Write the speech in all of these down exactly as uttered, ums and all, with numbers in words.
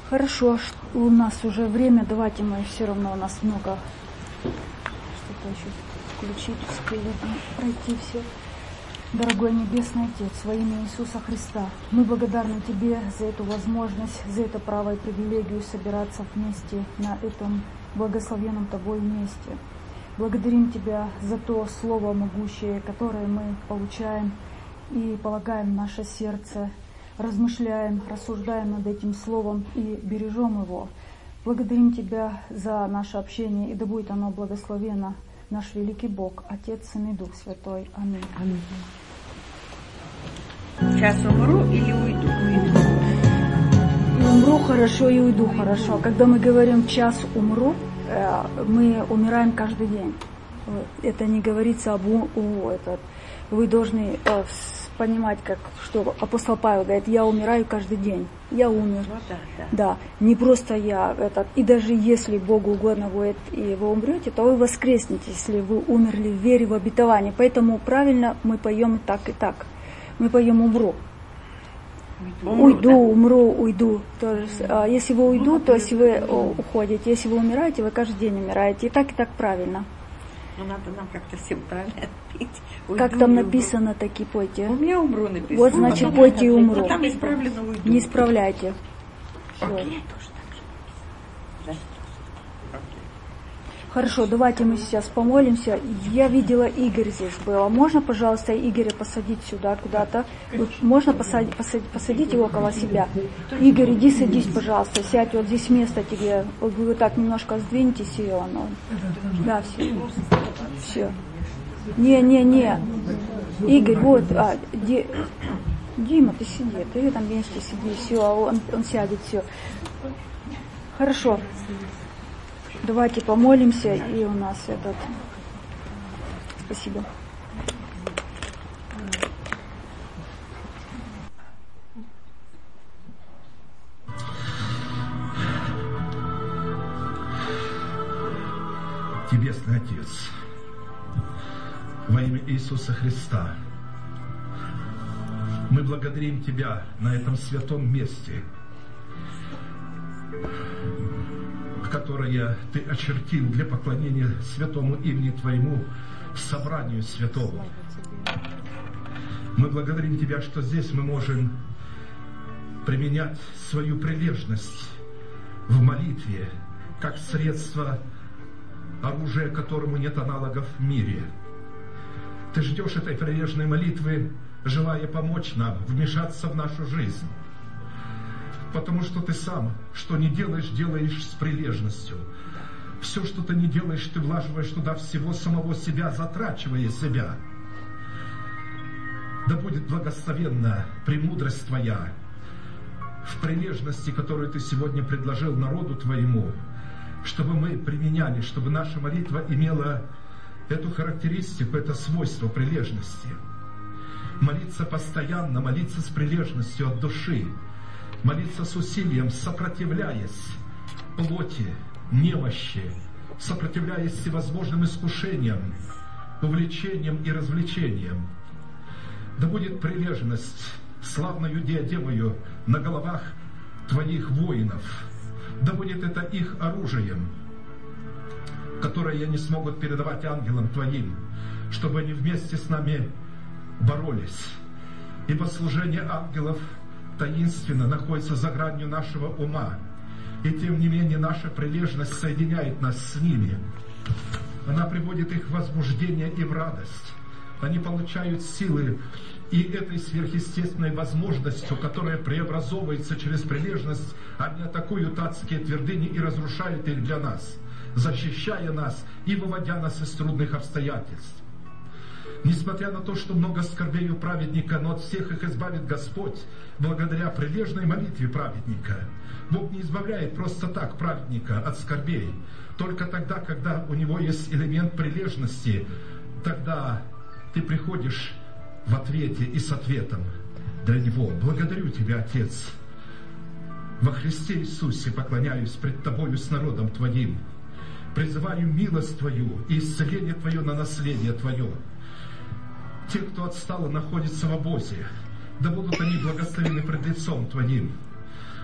Хорошо, у нас уже время, давайте мы все равно, у нас много что-то еще включить, успели пройти все. Дорогой Небесный Отец, во имя Иисуса Христа, мы благодарны Тебе за эту возможность, за это право и привилегию собираться вместе на этом благословенном Тобой месте. Благодарим Тебя за то Слово могущее, которое мы получаем и полагаем в наше сердце, размышляем, рассуждаем над этим Словом и бережем его. Благодарим Тебя за наше общение, и да будет оно благословенно. Наш великий Бог, Отец, Сын и Дух Святой. Аминь. Аминь. Сейчас умру или уйду? Уйду. И умру хорошо, и уйду хорошо. Когда мы говорим «час умру», мы умираем каждый день. Это не говорится об у, у этот. Вы должны понимать, как что апостол Павел говорит: я умираю каждый день. Я умер. Вот так, да. Да, не просто я этот. И даже если Богу угодно будет, и вы умрете, то вы воскреснете, если вы умерли в вере, в обетовании. Поэтому правильно мы поем так и так. Мы поем «умру». Умру, уйду, да? умру, уйду. Тоже. А если вы уйду, то если вы уходите. Если вы умираете, вы каждый день умираете. И так, и так правильно. Ну, надо нам как-то всем правильно петь. Уйду, Как там уйду. написано, так и пойте. У меня умру написано. Вот, значит, потом пойте и надо- умру. Ну, там исправлено уйду. Не исправляйте. Всё. Окей, тоже так же. Да. Окей. Хорошо, давайте мы сейчас помолимся. Я видела, Игорь здесь был. Можно, пожалуйста, Игоря посадить сюда куда-то? Вот можно посадить, посадить, посадить его около себя? Игорь, иди садись, пожалуйста. Сядь, вот здесь место тебе. Вот вы вот так немножко сдвиньтесь, и оно. Да, все. Все. Не, не, не. Игорь, вот, а, Ди- Дима, ты сиди, ты там вместе сиди, все, а он, он сядет, все. Хорошо. Давайте помолимся, и у нас этот... Спасибо. Небесный Отец, во имя Иисуса Христа, мы благодарим Тебя на этом святом месте, которое Ты очертил для поклонения святому имени Твоему, собранию святому. Мы благодарим Тебя, что здесь мы можем применять свою прилежность в молитве, как средство, оружие которому нет аналогов в мире. Ты ждешь этой прилежной молитвы, желая помочь нам вмешаться в нашу жизнь. Потому что ты сам, что не делаешь, делаешь с прилежностью. Все, что ты не делаешь, ты влаживаешь туда всего самого себя, затрачивая себя. Да будет благословенна премудрость Твоя в прилежности, которую Ты сегодня предложил народу Твоему, чтобы мы применяли, чтобы наша молитва имела эту характеристику, это свойство прилежности. Молиться постоянно, молиться с прилежностью от души, молиться с усилием, сопротивляясь плоти, немощи, сопротивляясь всевозможным искушениям, увлечениям и развлечениям. Да будет прилежность славною диадемою на головах Твоих воинов. Да будет это их оружием, которое они смогут передавать ангелам Твоим, чтобы они вместе с нами боролись. Ибо служение ангелов таинственно находится за гранью нашего ума. И тем не менее наша прилежность соединяет нас с ними. Она приводит их в возбуждение и в радость. Они получают силы, и этой сверхъестественной возможностью, которая преобразовывается через прилежность, они атакуют адские твердыни и разрушают их для нас, защищая нас и выводя нас из трудных обстоятельств. Несмотря на то, что много скорбей у праведника, но от всех их избавит Господь, благодаря прилежной молитве праведника. Бог не избавляет просто так праведника от скорбей. Только тогда, когда у него есть элемент прилежности, тогда ты приходишь в ответе и с ответом для него. Благодарю Тебя, Отец. Во Христе Иисусе поклоняюсь пред Тобою с народом Твоим. Призываю милость Твою и исцеление Твое на наследие Твое. Те, кто отстало, находятся в обозе. Да будут они благословены пред лицом Твоим.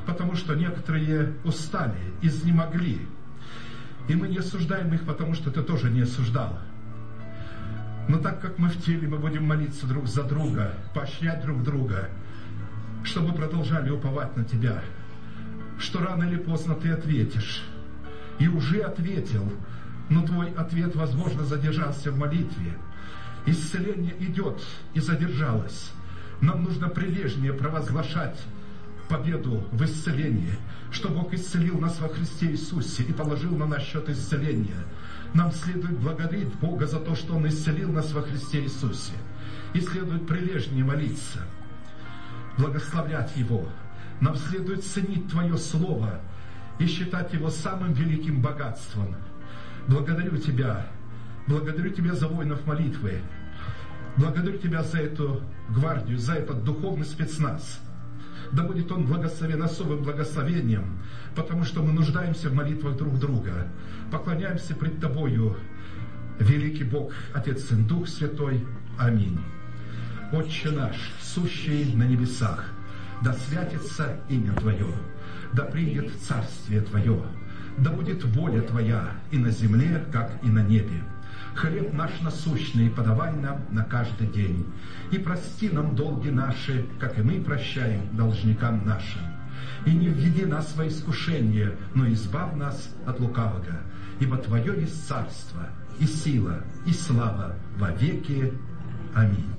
потому что некоторые устали, изнемогли. И мы не осуждаем их, потому что Ты тоже не осуждал. Но так как мы в теле, мы будем молиться друг за друга, поощрять друг друга, чтобы продолжали уповать на Тебя, что рано или поздно Ты ответишь. И уже ответил, но Твой ответ, возможно, задержался в молитве. Исцеление идет и задержалось. Нам нужно прилежнее провозглашать победу в исцелении, что Бог исцелил нас во Христе Иисусе и положил на наш счет исцеления. Нам следует благодарить Бога за то, что Он исцелил нас во Христе Иисусе. И следует прилежнее молиться, благословлять Его. Нам следует ценить Твое Слово и считать его самым великим богатством. Благодарю Тебя, благодарю Тебя за воинов молитвы, благодарю Тебя за эту гвардию, за этот духовный спецназ. Да будет он благословен особым благословением, потому что мы нуждаемся в молитвах друг друга. Поклоняемся пред Тобою, великий Бог, Отец, Сын, Дух Святой. Аминь. Отче наш, сущий на небесах, да святится имя Твое, да придет царствие Твое, да будет воля Твоя и на земле, как и на небе. Хлеб наш насущный подавай нам на каждый день, и прости нам долги наши, как и мы прощаем должникам нашим. И не введи нас во искушение, но избавь нас от лукавого, ибо Твое есть царство, и сила, и слава во веки. Аминь.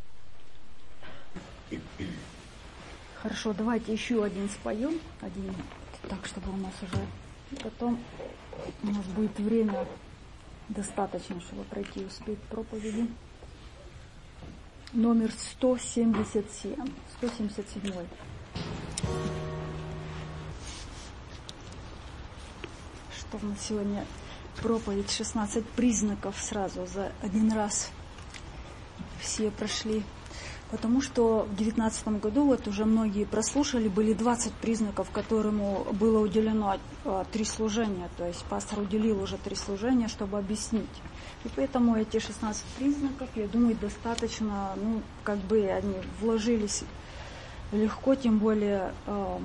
Хорошо, давайте еще один споем, один, так, чтобы у нас уже потом у нас будет время достаточно, чтобы пройти и успеть проповеди. Номер сто семьдесят семь, сто семьдесят семь. Что у нас сегодня проповедь, шестнадцать признаков сразу за один раз все прошли. Потому что в девятнадцатом году, вот уже многие прослушали, были двадцать признаков, которому было уделено а, три служения. То есть пастор уделил уже три служения, чтобы объяснить. И поэтому эти шестнадцать признаков, я думаю, достаточно, ну, как бы они вложились легко, тем более а,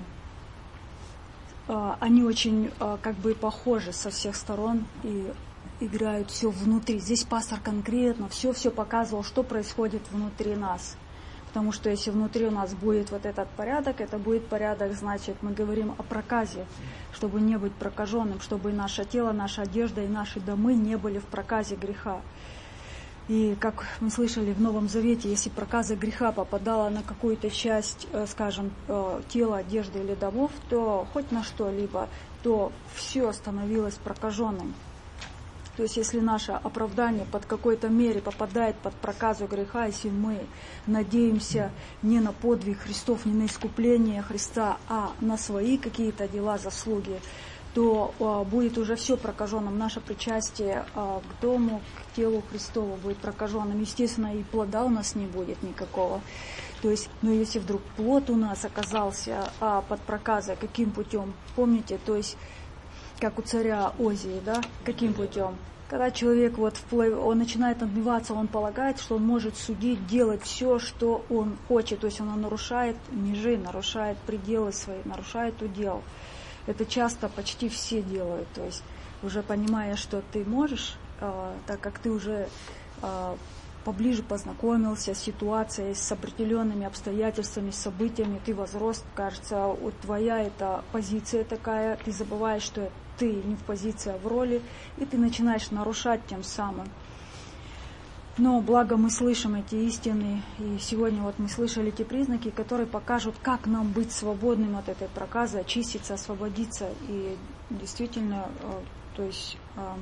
а, они очень а, как бы похожи со всех сторон и играют все внутри. Здесь пастор конкретно все-все показывал, что происходит внутри нас. Потому что если внутри у нас будет вот этот порядок, это будет порядок, значит, мы говорим о проказе, чтобы не быть прокаженным, чтобы наше тело, наша одежда и наши домы не были в проказе греха. И как мы слышали в Новом Завете, если проказа греха попадала на какую-то часть, скажем, тела, одежды или домов, то хоть на что-либо, то все становилось прокаженным. То есть, если наше оправдание под какой-то мере попадает под проказу греха, если мы надеемся не на подвиг Христов, не на искупление Христа, а на свои какие-то дела, заслуги, то а, будет уже все прокаженным. Наше причастие а, к дому, к телу Христову будет прокаженным. Естественно, и плода у нас не будет никакого. То есть, но если вдруг плод у нас оказался а, под проказой, каким путем? Помните, то есть, как у царя Озии, да, каким путем? Когда человек вот вплыв, он начинает отбиваться, он полагает, что он может судить, делать все, что он хочет. То есть он нарушает межи, нарушает пределы свои, нарушает удел. Это часто почти все делают. То есть уже понимая, что ты можешь, э, так как ты уже э, поближе познакомился с ситуацией, с определенными обстоятельствами, с событиями, ты возрос, кажется, вот твоя эта позиция такая, ты забываешь, что ты не в позиции, а в роли, и ты начинаешь нарушать тем самым. Но благо мы слышим эти истины, и сегодня вот мы слышали эти признаки, которые покажут, как нам быть свободным от этой проказы, очиститься, освободиться. И действительно, то есть,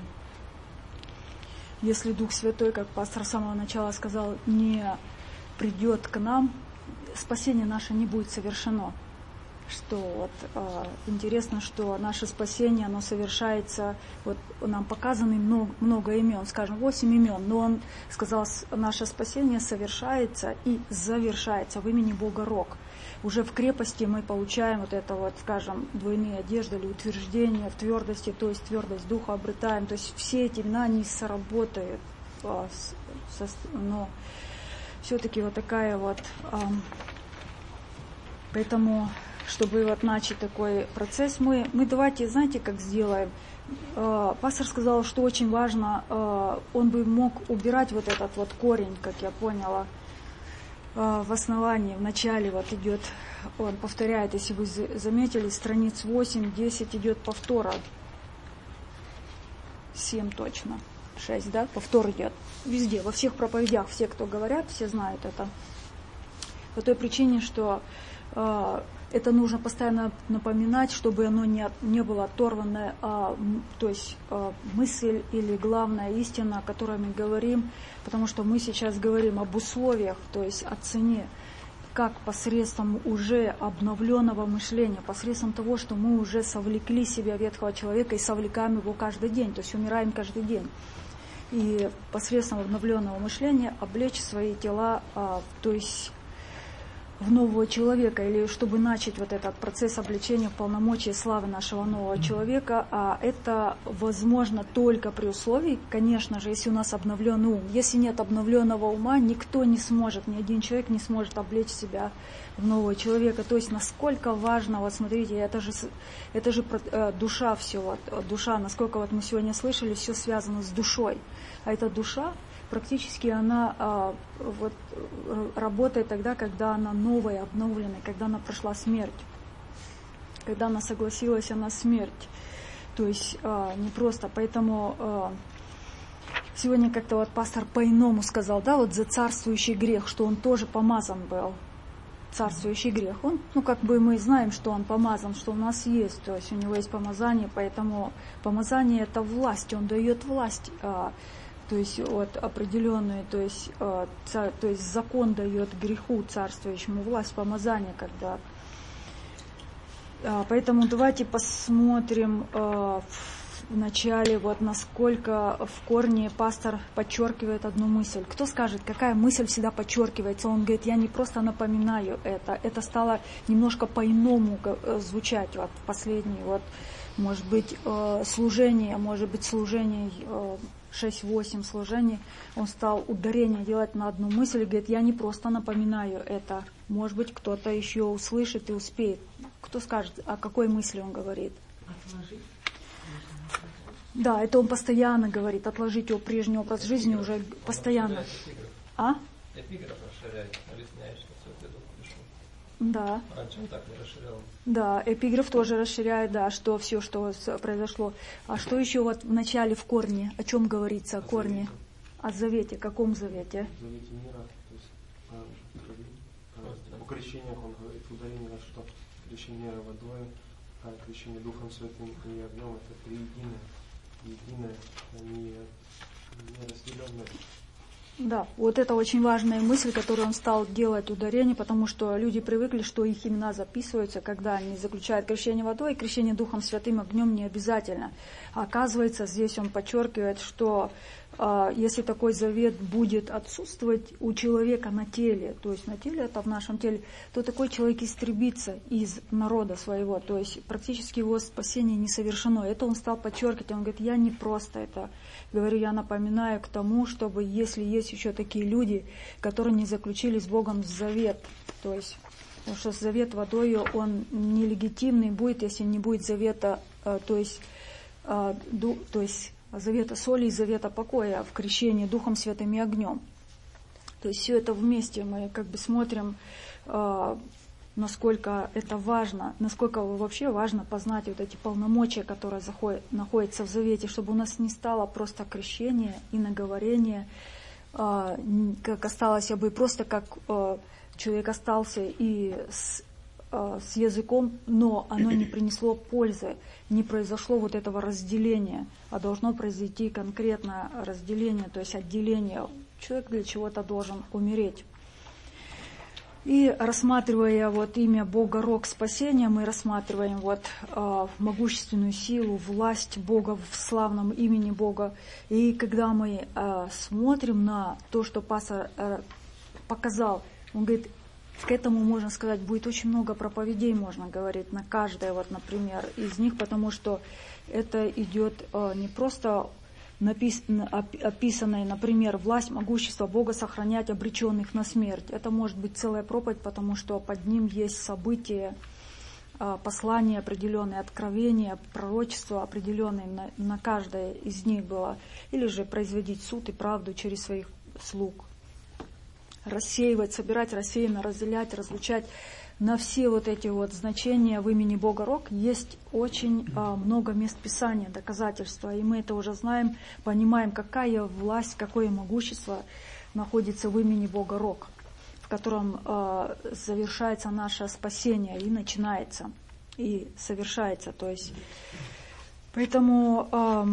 если Дух Святой, как пастор с самого начала сказал, не придет к нам, спасение наше не будет совершено. Что вот э, интересно, что наше спасение, оно совершается, вот нам показаны много, много имен, скажем, восемь имен, но он сказал, наше спасение совершается и завершается в имени Бога Рог. Уже в крепости мы получаем вот это вот, скажем, двойные одежды или утверждения в твердости, то есть твердость духа обретаем, то есть все эти имена, они сработают, э, со, но все-таки вот такая вот, э, поэтому чтобы вот начать такой процесс, мы, мы давайте, знаете, как сделаем? Пастор сказал, что очень важно, он бы мог убирать вот этот вот корень, как я поняла, в основании, в начале вот идет, он повторяет, если вы заметили, страниц восемь, десять идет повтора, семь точно, шесть, да, повтор идет везде, во всех проповедях, все, кто говорят, все знают это, по той причине, что это нужно постоянно напоминать, чтобы оно не, не было оторвано, а, то есть а, мысль или главная истина, о которой мы говорим, потому что мы сейчас говорим об условиях, то есть о цене, как посредством уже обновленного мышления, посредством того, что мы уже совлекли себя ветхого человека и совлекаем его каждый день, то есть умираем каждый день. И посредством обновленного мышления облечь свои тела, а, то есть в нового человека, или чтобы начать вот этот процесс облечения в полномочия славы нашего нового человека, а это возможно только при условии, конечно же, если у нас обновленный ум. Если нет обновленного ума, никто не сможет, ни один человек не сможет облечь себя в нового человека. То есть насколько важно, вот смотрите, это же, это же душа все, вот, душа, насколько вот мы сегодня слышали, все связано с душой. А эта душа, практически она а, вот, работает тогда, когда она новая, обновленная, когда она прошла смерть, когда она согласилась на смерть. То есть а, не просто. Поэтому а, сегодня как-то вот пастор по-иному сказал, да, вот за царствующий грех, что он тоже помазан был. Царствующий грех. Он, ну, как бы мы знаем, что он помазан, что у нас есть, то есть у него есть помазание, поэтому помазание — это власть, он дает власть, а, то есть вот определенную, то есть, э, царь, то есть закон дает греху царствующему власть, помазание, когда. Э, поэтому давайте посмотрим э, в начале, вот насколько в корне пастор подчеркивает одну мысль. Кто скажет, какая мысль всегда подчеркивается? Он говорит, я не просто напоминаю это, это стало немножко по-иному звучать вот в последние, вот, может быть, э, служение, может быть, служение. Э, шесть-восемь служений, он стал ударение делать на одну мысль и говорит, я не просто напоминаю это. Может быть, кто-то еще услышит и успеет. Кто скажет, о какой мысли он говорит? Отложить. Да, это он постоянно говорит, отложить его прежний образ жизни уже постоянно. А? Эпиграф расширяет, объясняет, что Святой Дух пришел. Да. Раньше он так не расширял. Да, эпиграф тоже расширяет, да, что все, что произошло. А что еще вот в начале, в корне, о чем говорится, о корне? О завете, каком завете? В завете мира, то есть о, о крещениях он говорит, ударение, что крещение водой, а крещение Духом Святым и огнем, это три единое, единое, не, не разделенное. Да, вот это очень важная мысль, которую он стал делать ударение, потому что люди привыкли, что их имена записываются, когда они заключают крещение водой, и крещение Духом Святым огнем не обязательно. А оказывается, здесь он подчеркивает, что э, если такой завет будет отсутствовать у человека на теле, то есть на теле, это в нашем теле, то такой человек истребится из народа своего, то есть практически его спасение не совершено. Это он стал подчеркивать, он говорит, я не просто это говорю, я напоминаю к тому, чтобы если есть еще такие люди, которые не заключили с Богом завет, то есть, потому что завет водой, он нелегитимный будет, если не будет завета, то есть, то есть завета соли и завета покоя в крещении Духом Святым и огнем. То есть все это вместе мы как бы смотрим, насколько это важно, насколько вообще важно познать вот эти полномочия, которые заходят, находятся в завете, чтобы у нас не стало просто крещение и наговорение, как осталось бы просто как человек остался и с, с языком, но оно не принесло пользы, не произошло вот этого разделения, а должно произойти конкретное разделение, то есть отделение. Человек для чего-то должен умереть. И рассматривая вот имя Бога Рог спасения, мы рассматриваем вот э, могущественную силу, власть Бога в славном имени Бога. И когда мы э, смотрим на то, что пастор э, показал, он говорит, к этому, можно сказать, будет очень много проповедей, можно говорить, на каждое, вот, например, из них, потому что это идет э, не просто написано, описанная, например, власть, могущество Бога сохранять обреченных на смерть. Это может быть целая проповедь, потому что под ним есть события, послания определенные, откровения, пророчества определенные на, на каждое из них было. Или же производить суд и правду через своих слуг. Рассеивать, собирать рассеянно, разделять, разлучать. На все вот эти вот значения в имени Бога Рог есть очень а, много мест Писания, доказательства. И мы это уже знаем, понимаем, какая власть, какое могущество находится в имени Бога Рог, в котором а, завершается наше спасение и начинается, и совершается. То есть, поэтому а,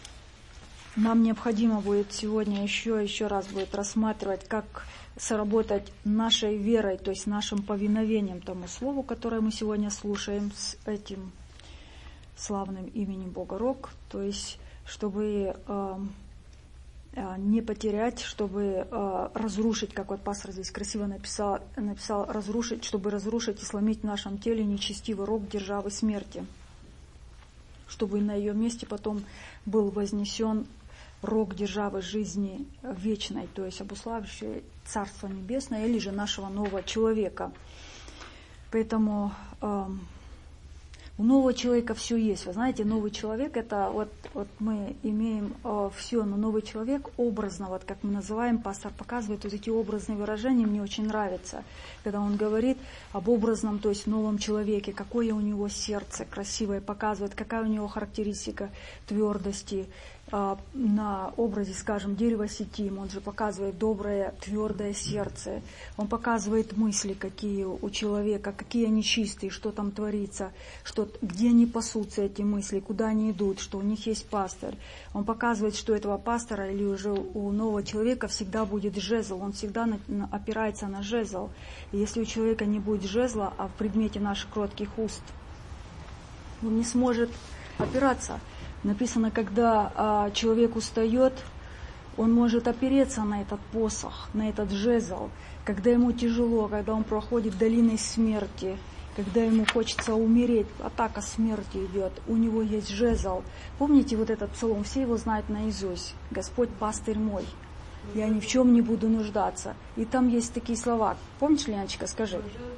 нам необходимо будет сегодня еще, еще раз будет рассматривать, как соработать нашей верой, то есть нашим повиновением тому слову, которое мы сегодня слушаем, с этим славным именем Бога Рог, то есть чтобы э, э, не потерять, чтобы э, разрушить, как вот пастор здесь красиво написал, написал, разрушить, чтобы разрушить и сломить в нашем теле нечестивый рог державы смерти, чтобы на ее месте потом был вознесен рог державы жизни вечной, то есть обуславливающий Царство Небесное или же нашего нового человека. Поэтому э, у нового человека все есть. Вы знаете, новый человек это вот, вот мы имеем э, все, но новый человек образно, вот как мы называем, пастор показывает вот эти образные выражения, мне очень нравится, когда он говорит об образном, то есть новом человеке, какое у него сердце красивое, показывает, какая у него характеристика твердости. На образе, скажем, дерева сетим, он же показывает доброе, твердое сердце, он показывает мысли, какие у человека, какие они чистые, что там творится, что, где они пасутся, эти мысли, куда они идут, что у них есть пастырь. Он показывает, что у этого пастора или уже у нового человека всегда будет жезл, он всегда на, на, опирается на жезл. И если у человека не будет жезла, а в предмете наших кротких уст, он не сможет опираться. Написано, когда а, человек устает, он может опереться на этот посох, на этот жезл. Когда ему тяжело, когда он проходит долиной смерти, когда ему хочется умереть, атака смерти идет, у него есть жезл. Помните вот этот псалом, все его знают наизусть. «Господь пастырь мой, я ни в чем не буду нуждаться». И там есть такие слова. Помнишь, Леночка, скажи?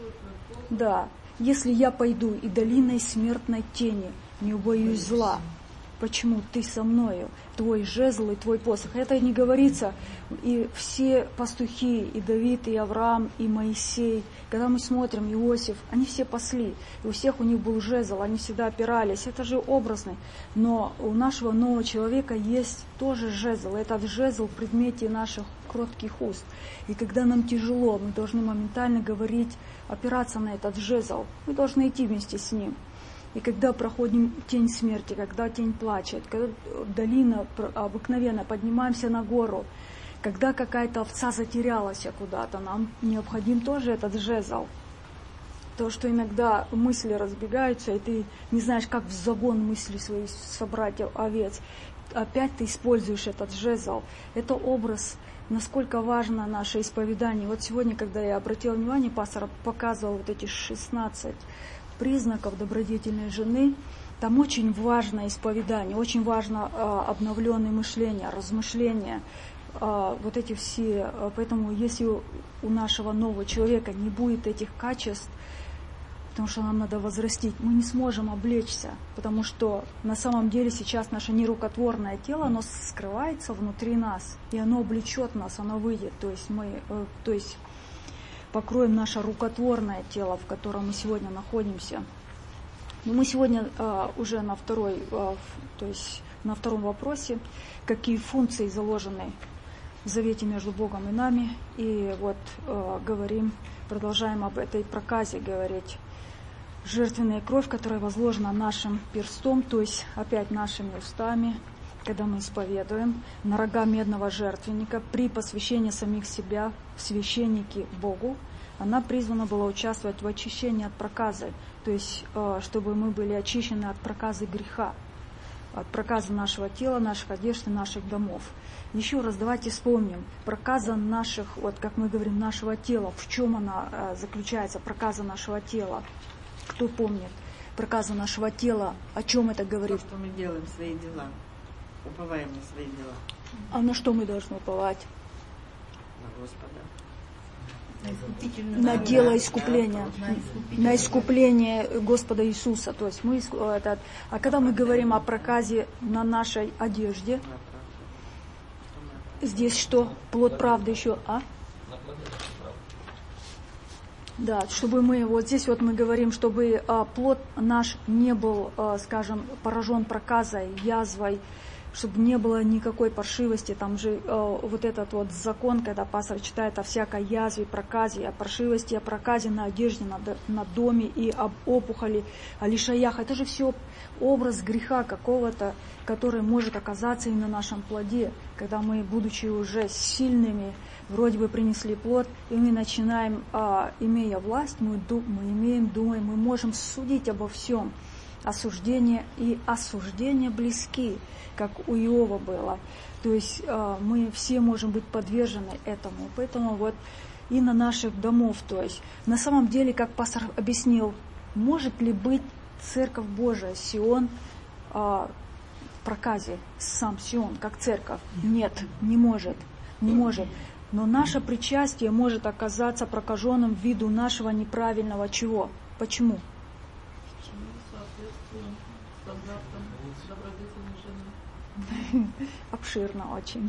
Да. «Если я пойду и долиной смертной тени, не убоюсь зла». Почему ты со мною, твой жезл и твой посох. Это не говорится. И все пастухи, и Давид, и Авраам, и Моисей, когда мы смотрим, Иосиф, они все пасли. И у всех у них был жезл, они всегда опирались. Это же образный. Но у нашего нового человека есть тоже жезл. Этот жезл в предмете наших кротких уст. И когда нам тяжело, мы должны моментально говорить, опираться на этот жезл. Мы должны идти вместе с ним. И когда проходим тень смерти, когда тень плачет, когда долина обыкновенно, поднимаемся на гору, когда какая-то овца затерялась куда-то, нам необходим тоже этот жезл. То, что иногда мысли разбегаются, и ты не знаешь, как в загон мысли свои собрать овец, опять ты используешь этот жезл. Это образ, насколько важно наше исповедание. Вот сегодня, когда я обратила внимание, пастор показывал вот эти шестнадцать признаков добродетельной жены, там очень важно исповедание, очень важно э, обновленное мышление, размышления, э, вот эти все. Э, поэтому если у, у нашего нового человека не будет этих качеств, потому что нам надо возрастить, мы не сможем облечься, потому что на самом деле сейчас наше нерукотворное тело, оно скрывается внутри нас, и оно облечет нас, оно выйдет, то есть мы, э, то есть покроем наше рукотворное тело, в котором мы сегодня находимся. Но мы сегодня э, уже на второй, э, то есть на втором вопросе, какие функции заложены в завете между Богом и нами. И вот э, говорим, продолжаем об этой проказе говорить. Жертвенная кровь, которая возложена нашим перстом, то есть опять нашими устами, когда мы исповедуем, на рога медного жертвенника при посвящении самих себя в священники Богу, она призвана была участвовать в очищении от проказы, то есть чтобы мы были очищены от проказы греха, от проказа нашего тела, наших одежд и наших домов. Еще раз давайте вспомним, проказа наших, вот как мы говорим, нашего тела, в чем она заключается, проказа нашего тела, кто помнит? Проказа нашего тела, о чем это говорит? То, что мы делаем свои дела. Уповаем на свои дела. А на что мы должны уповать? На Господа. на дело искупления, на искупление Господа Иисуса. То есть мы, это, а когда мы говорим о проказе на нашей одежде, здесь что? Плод правды еще, а? Да, чтобы мы, вот здесь вот мы говорим, чтобы а, плод наш не был, а, скажем, поражен проказой, язвой, чтобы не было никакой паршивости. Там же а, вот этот вот закон, когда пастор читает о всякой язве, проказе, о паршивости, о проказе на одежде, на, на доме и об опухоли, о лишаях. Это же все образ греха какого-то, который может оказаться и на нашем плоде, когда мы, будучи уже сильными, вроде бы принесли плод, и мы начинаем, а, имея власть, мы, мы имеем, думаем, мы можем судить обо всем. Осуждение и осуждение близки, как у Иова было. То есть а, мы все можем быть подвержены этому. Поэтому вот и на наших домов, то есть на самом деле, как пастор объяснил, может ли быть Церковь Божия, Сион, а, в проказе, сам Сион, как церковь? Нет, не может, не может. Но наше причастие может оказаться прокаженным ввиду нашего неправильного чего? Почему? Обширно очень.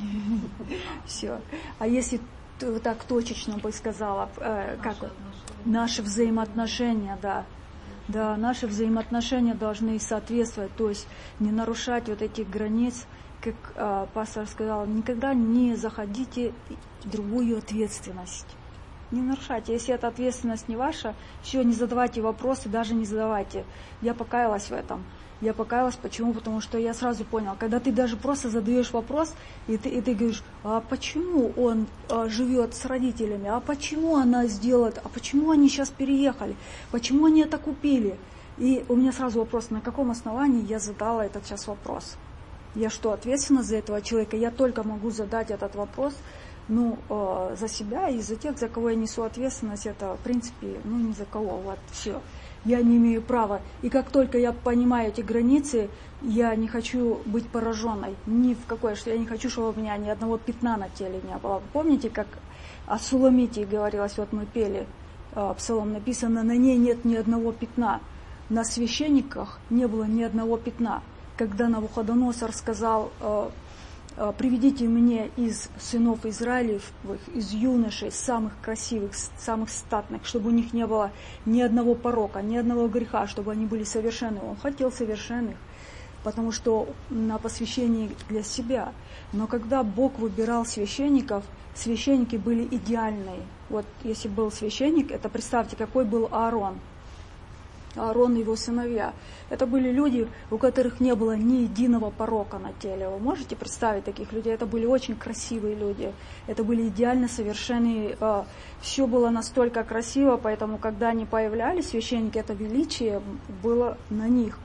Все. А если так точечно бы сказала, э, как наши взаимоотношения, да. Да, наши взаимоотношения должны соответствовать, то есть не нарушать вот этих границ, как э, пастор сказал, никогда не заходите в другую ответственность. Не нарушайте. Если эта ответственность не ваша, все, не задавайте вопросы, даже не задавайте. Я покаялась в этом. Я покаялась, почему? Потому что я сразу поняла, когда ты даже просто задаешь вопрос, и ты, и ты говоришь, а почему он а, живет с родителями, а почему она сделает, а почему они сейчас переехали, почему они это купили? И у меня сразу вопрос, на каком основании я задала этот сейчас вопрос? Я что, ответственна за этого человека? Я только могу задать этот вопрос, ну, э, за себя и за тех, за кого я несу ответственность, это, в принципе, ну, ни за кого, вот, все. Я не имею права. И как только я понимаю эти границы, я не хочу быть пораженной. Ни в какой, что я не хочу, чтобы у меня ни одного пятна на теле не было. Помните, как о Суламите говорилось, вот мы пели, э, псалом написано, на ней нет ни одного пятна. На священниках не было ни одного пятна. Когда Навуходоносор сказал, э, э, приведите мне из сынов Израилевых, из юношей, самых красивых, самых статных, чтобы у них не было ни одного порока, ни одного греха, чтобы они были совершенны. Он хотел совершенных, потому что на посвящении для себя. Но когда Бог выбирал священников, священники были идеальные. Вот если был священник, это представьте, какой был Аарон. Аарон и его сыновья. Это были люди, у которых не было ни единого порока на теле. Вы можете представить таких людей? Это были очень красивые люди. Это были идеально совершенные. Все было настолько красиво, поэтому, когда они появлялись, священники, это величие было на них.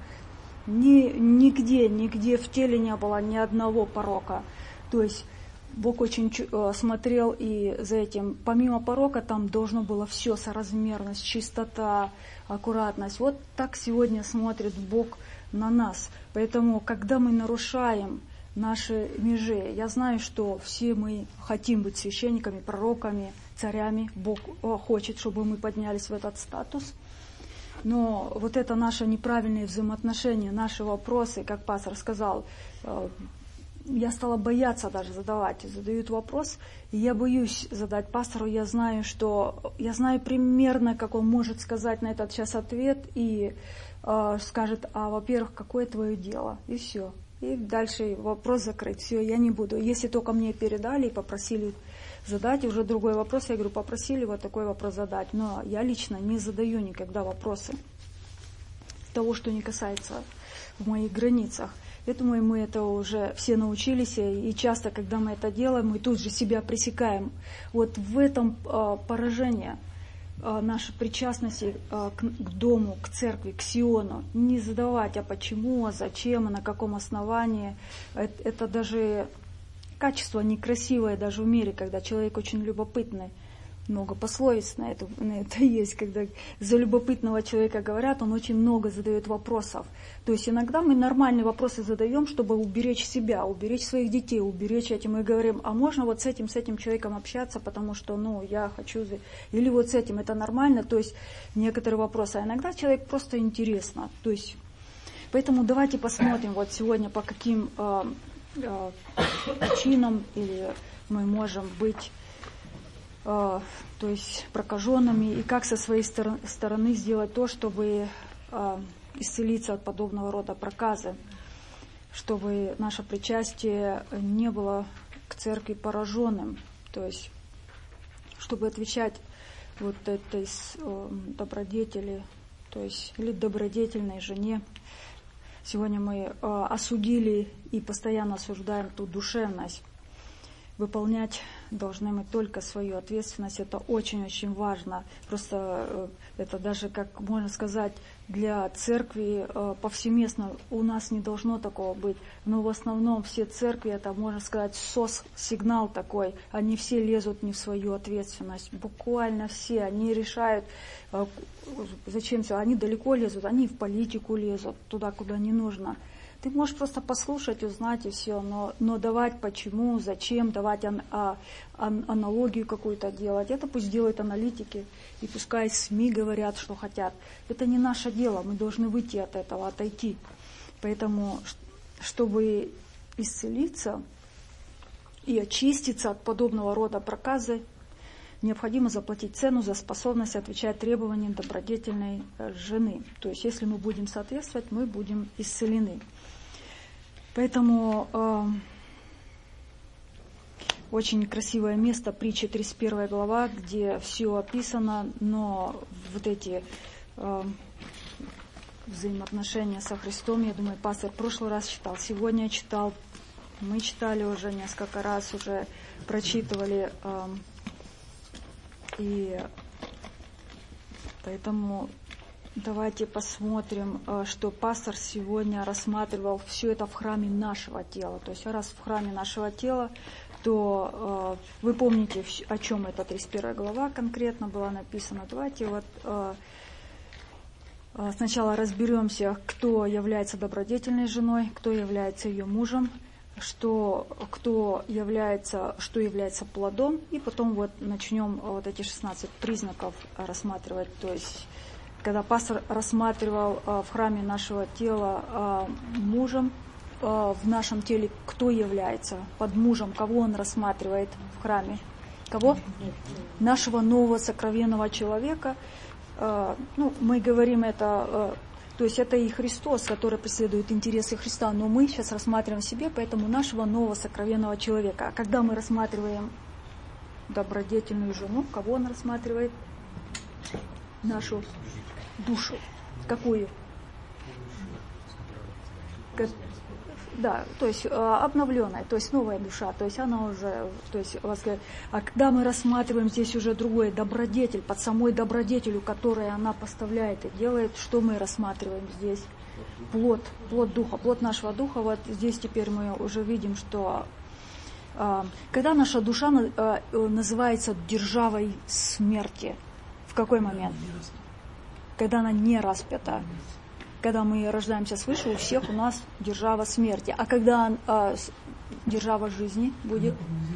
Ни, нигде, нигде в теле не было ни одного порока. То есть Бог очень смотрел и за этим. Помимо порока там должно было все, соразмерность, чистота, аккуратность. Вот так сегодня смотрит Бог на нас. Поэтому, когда мы нарушаем наши межи, я знаю, что все мы хотим быть священниками, пророками, царями. Бог хочет, чтобы мы поднялись в этот статус. Но вот это наши неправильные взаимоотношения, наши вопросы, как пастор сказал, я стала бояться даже задавать. Задают вопрос, и я боюсь задать пастору. Я знаю, что я знаю примерно, как он может сказать на этот час ответ, и э, скажет, а, во-первых, какое твое дело? И все. И дальше вопрос закрыть. Все, я не буду. Если только мне передали и попросили задать, уже другой вопрос, я говорю, попросили вот такой вопрос задать. Но я лично не задаю никогда вопросы того, что не касается в моих границах. Я думаю, мы это уже все научились, и часто, когда мы это делаем, мы тут же себя пресекаем. Вот в этом э, поражение э, нашей причастности э, к, к дому, к церкви, к Сиону. Не задавать, а почему, а зачем, а на каком основании. Это, это даже качество некрасивое даже в мире, когда человек очень любопытный. много пословиц на это, на это есть, когда за любопытного человека говорят, он очень много задает вопросов. То есть иногда мы нормальные вопросы задаем, чтобы уберечь себя, уберечь своих детей, уберечь этим. Мы говорим, а можно вот с этим, с этим человеком общаться, потому что, ну, я хочу, или вот с этим, это нормально. То есть некоторые вопросы. А иногда человек просто интересно. То есть, поэтому давайте посмотрим вот сегодня, по каким э, э, причинам или мы можем быть то есть прокаженными, и как со своей стороны сделать то, чтобы исцелиться от подобного рода проказы, чтобы наше причастие не было к церкви пораженным, то есть чтобы отвечать вот этой добродетели, то есть или добродетельной жене. Сегодня мы осудили и постоянно осуждаем ту душевность. Выполнять должны мы только свою ответственность. Это очень-очень важно. Просто это даже, как можно сказать, для церкви повсеместно у нас не должно такого быть. Но в основном все церкви, это, можно сказать, сос-сигнал такой. Они все лезут не в свою ответственность. Буквально все. Они решают, зачем все. Они далеко лезут, они в политику лезут, туда, куда не нужно. Ты можешь просто послушать, узнать и все, но, но давать почему, зачем, давать ан, а, ан, аналогию какую-то делать, это пусть делают аналитики, и пускай СМИ говорят, что хотят. Это не наше дело, мы должны выйти от этого, отойти. Поэтому, чтобы исцелиться и очиститься от подобного рода проказы, необходимо заплатить цену за способность отвечать требованиям добродетельной жены. То есть, если мы будем соответствовать, мы будем исцелены. Поэтому э, очень красивое место, притча тридцать первая глава, где все описано, но вот эти э, взаимоотношения со Христом, я думаю, пастор в прошлый раз читал, сегодня читал, мы читали уже несколько раз, уже прочитывали. Э, И поэтому давайте посмотрим, что пастор сегодня рассматривал все это в храме нашего тела. То есть раз в храме нашего тела, то э, вы помните, о чем эта тридцать первая глава конкретно была написана. Давайте вот э, сначала разберемся, кто является добродетельной женой, кто является ее мужем, что, кто является, что является плодом, и потом вот начнем вот эти шестнадцать признаков рассматривать. То есть, когда пастор рассматривал в храме нашего тела мужем, в нашем теле кто является под мужем, кого он рассматривает в храме? Кого? Нашего нового сокровенного человека. Ну, мы говорим это... То есть это и Христос, который преследует интересы Христа, но мы сейчас рассматриваем себе, поэтому нашего нового сокровенного человека. А когда мы рассматриваем добродетельную жену, кого он рассматривает? Нашу душу. Какую? Да, то есть обновленная, то есть новая душа, то есть она уже, то есть, а когда мы рассматриваем здесь уже другой добродетель, под самой добродетелью, которую она поставляет и делает, что мы рассматриваем здесь? Плод, плод духа, плод нашего духа, вот здесь теперь мы уже видим, что когда наша душа называется державой смерти, в какой момент? Когда она не распята. Когда мы рождаемся свыше, у всех у нас держава смерти. А когда а, держава жизни будет?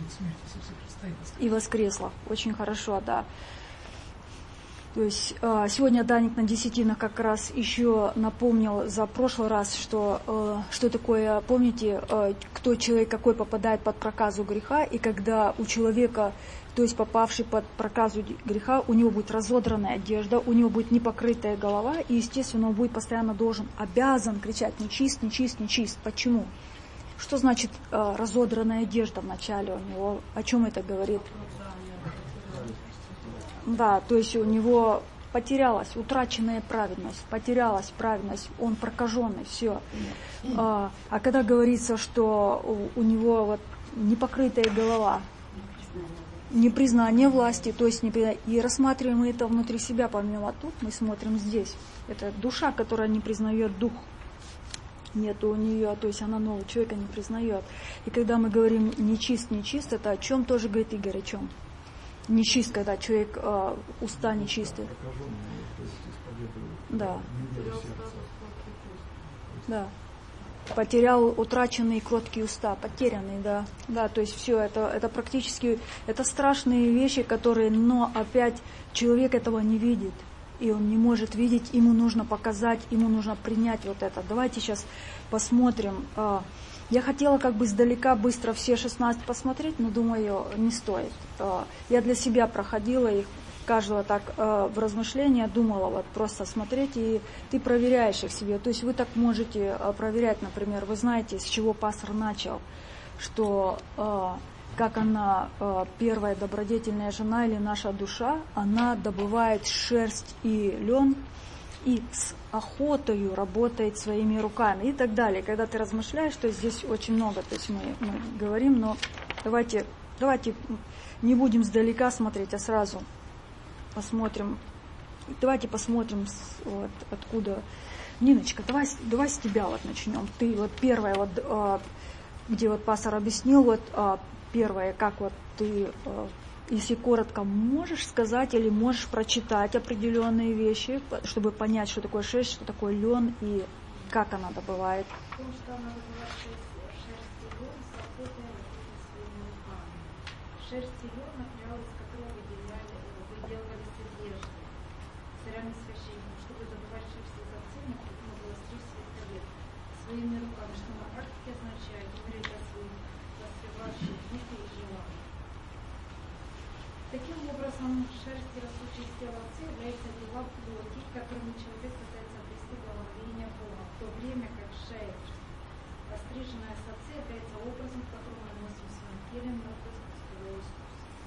И воскресла. Очень хорошо, да. То есть а, сегодня Даник на десятинах как раз еще напомнил за прошлый раз, что, а, что такое, помните, а, кто человек какой попадает под проказу греха, и когда у человека... То есть попавший под проказу греха, у него будет разодранная одежда, у него будет непокрытая голова, и, естественно, он будет постоянно должен, обязан кричать «нечист, нечист, нечист». Почему? Что значит э, разодранная одежда вначале у него? О чем это говорит? Да, то есть у него потерялась утраченная праведность, потерялась праведность, он прокаженный, все. А, а когда говорится, что у, у него вот непокрытая голова, непризнание власти, то есть не, и рассматриваем мы это внутри себя, помимо тут, мы смотрим здесь. Это душа, которая не признает дух. Нету у нее, то есть она нового человека не признает. И когда мы говорим нечист, нечист, это о чем тоже говорит Игорь, о чем? Нечист, когда человек э, уста нечистые. Да. Да. Потерял утраченные кроткие уста, потерянные, да. Да, то есть все это, это практически, это страшные вещи, которые, но опять человек этого не видит. И он не может видеть, ему нужно показать, ему нужно принять вот это. Давайте сейчас посмотрим. Я хотела как бы издалека быстро все шестнадцать посмотреть, но думаю, не стоит. Я для себя проходила их, каждого так в размышления, думала вот просто смотреть, и ты проверяешь их себе. То есть вы так можете проверять, например, вы знаете, с чего пастор начал, что как она, первая добродетельная жена или наша душа, она добывает шерсть и лен, и с охотою работает своими руками и так далее. Когда ты размышляешь, что здесь очень много, то есть мы, мы говорим, но давайте, давайте не будем сдалека смотреть, а сразу посмотрим. Давайте посмотрим, вот, откуда. Ниночка, давай, давай с тебя вот начнем. Ты вот первая, вот, где вот пастор объяснил, вот первое, как вот ты, если коротко, можешь сказать или можешь прочитать определенные вещи, чтобы понять, что такое шерсть, что такое лен и как она добывает. Потому что она добывает шерсть и лен с охотой своими руками. Шерсть и лен, материал, из которого выделяли, выделывались одежды, царями священниками. Чтобы добывать шерсть из овцы, необходимо было стричь своих колен своими руками, что на практике означает умереть от своих воспевавших мыслей и желаний. Таким образом, шерсть, растущая из тела овцы, является делом плоти, которым человек пытается обрести благоволение Бога, в то время как шерсть, постриженная с овцы, является образом, в котором мы носим в своем теле мертвость Христова Иисуса.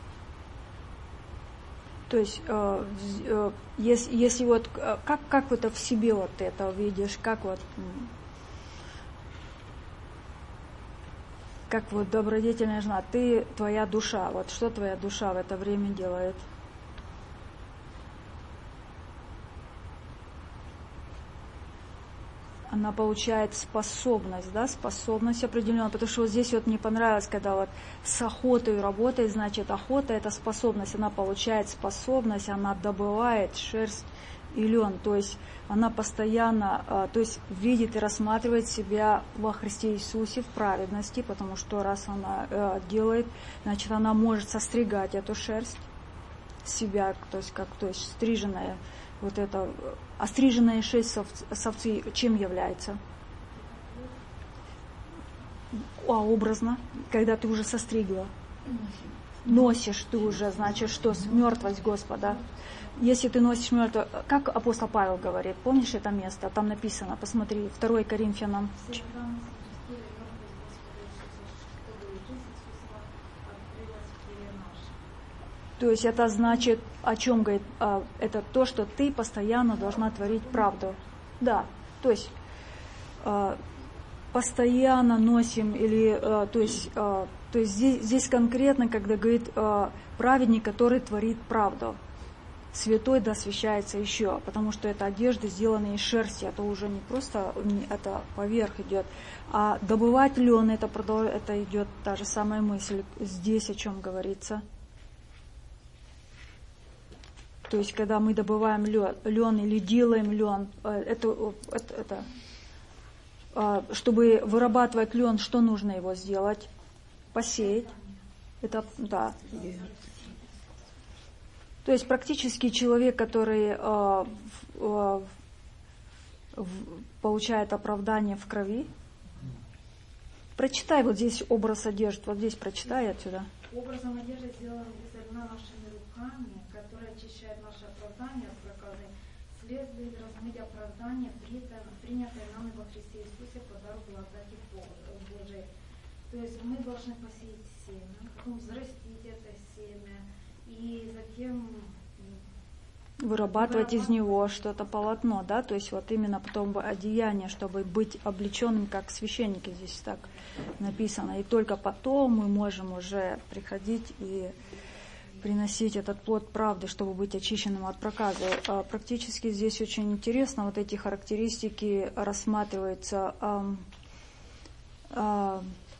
То есть, э, э, если, если вот, как, как вот это в себе вот это видишь, как вот, как вот добродетельная жена, ты, твоя душа, вот что твоя душа в это время делает? Она получает способность, да, способность определенную, потому что вот здесь вот мне понравилось, когда вот с охотой работает, значит, охота — это способность, она получает способность, она добывает шерсть и лен, то есть она постоянно, то есть видит и рассматривает себя во Христе Иисусе в праведности, потому что раз она делает, значит, она может состригать эту шерсть себя, то есть как, то есть стриженная, вот это, остриженная шерсть с овцы чем является? А образно, когда ты уже состригла, носишь ты уже, значит, что мертвость Господа. Если ты носишь мертвую, как апостол Павел говорит, помнишь это место? Там написано, посмотри, второе Коринфянам. То есть это значит, о чем говорит, это то, что ты постоянно должна творить правду. Да, то есть постоянно носим, или, то есть, то есть здесь, здесь конкретно, когда говорит праведник, который творит правду. Святой да освящается еще, потому что это одежды, сделанные из шерсти, это уже не просто, это поверх идет, а добывать лен, это, это идет та же самая мысль, здесь о чем говорится. То есть, когда мы добываем лен, лен или делаем лен, это, это, это, чтобы вырабатывать лен, что нужно его сделать? Посеять. Это, да. То есть практически человек, который э, э, получает оправдание в крови. Прочитай вот здесь образ одежды, вот здесь прочитай отсюда. Образом одежды сделан из зерна нашими руками, которая очищает наше оправдание от проказы, следует размыть оправдание, принятое нами во Христе Иисусе по дару благодати Божией. То есть мы должны посеять семя, потом взрастить это семя, и затем вырабатывать из него что-то полотно, да, то есть вот именно потом одеяние, чтобы быть облеченным, как священники, здесь так написано, и только потом мы можем уже приходить и приносить этот плод правды, чтобы быть очищенным от проказа. Практически здесь очень интересно, вот эти характеристики рассматриваются.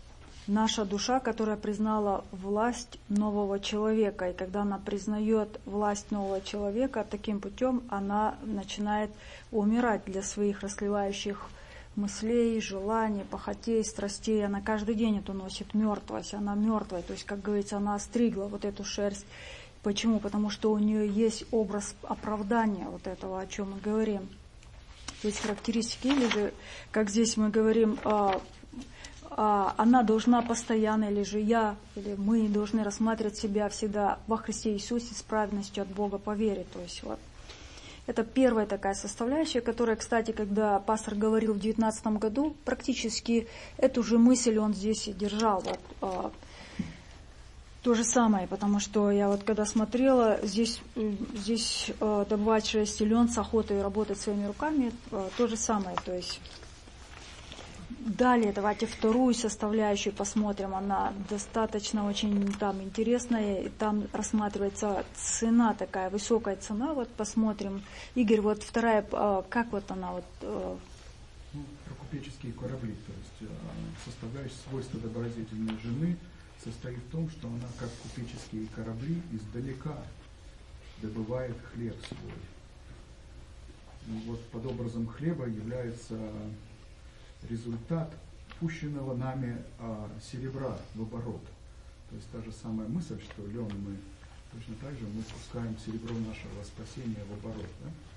наша душа, которая признала власть нового человека. И когда она признает власть нового человека, таким путем она начинает умирать для своих расслевающих мыслей, желаний, похотей, страстей. Она каждый день это носит мертвость, она мертвая. То есть, как говорится, она остригла вот эту шерсть. Почему? Потому что у нее есть образ оправдания вот этого, о чем мы говорим. То есть характеристики, или же, как здесь мы говорим, а, а, она должна постоянно, или же я, или мы должны рассматривать себя всегда во Христе Иисусе с праведностью от Бога по вере. То есть вот это первая такая составляющая, которая, кстати, когда пастор говорил в девятнадцатом году, практически эту же мысль он здесь и держал. Вот, а, то же самое, потому что я вот когда смотрела, здесь, здесь э, добывать шерсть и лен с охотой работать своими руками, э, то же самое. То есть далее давайте вторую составляющую посмотрим, она достаточно очень там интересная, и там рассматривается цена такая, высокая цена, вот посмотрим. Игорь, вот вторая, э, как вот она вот... Э, ну, про купеческие корабли, то есть э, составляющая свойства добродетельной жены состоит в том, что она, как купеческие корабли, издалека добывает хлеб свой. И вот под образом хлеба является результат пущенного нами а, серебра в оборот. То есть та же самая мысль, что лен мы, точно так же мы пускаем серебро нашего спасения в оборот.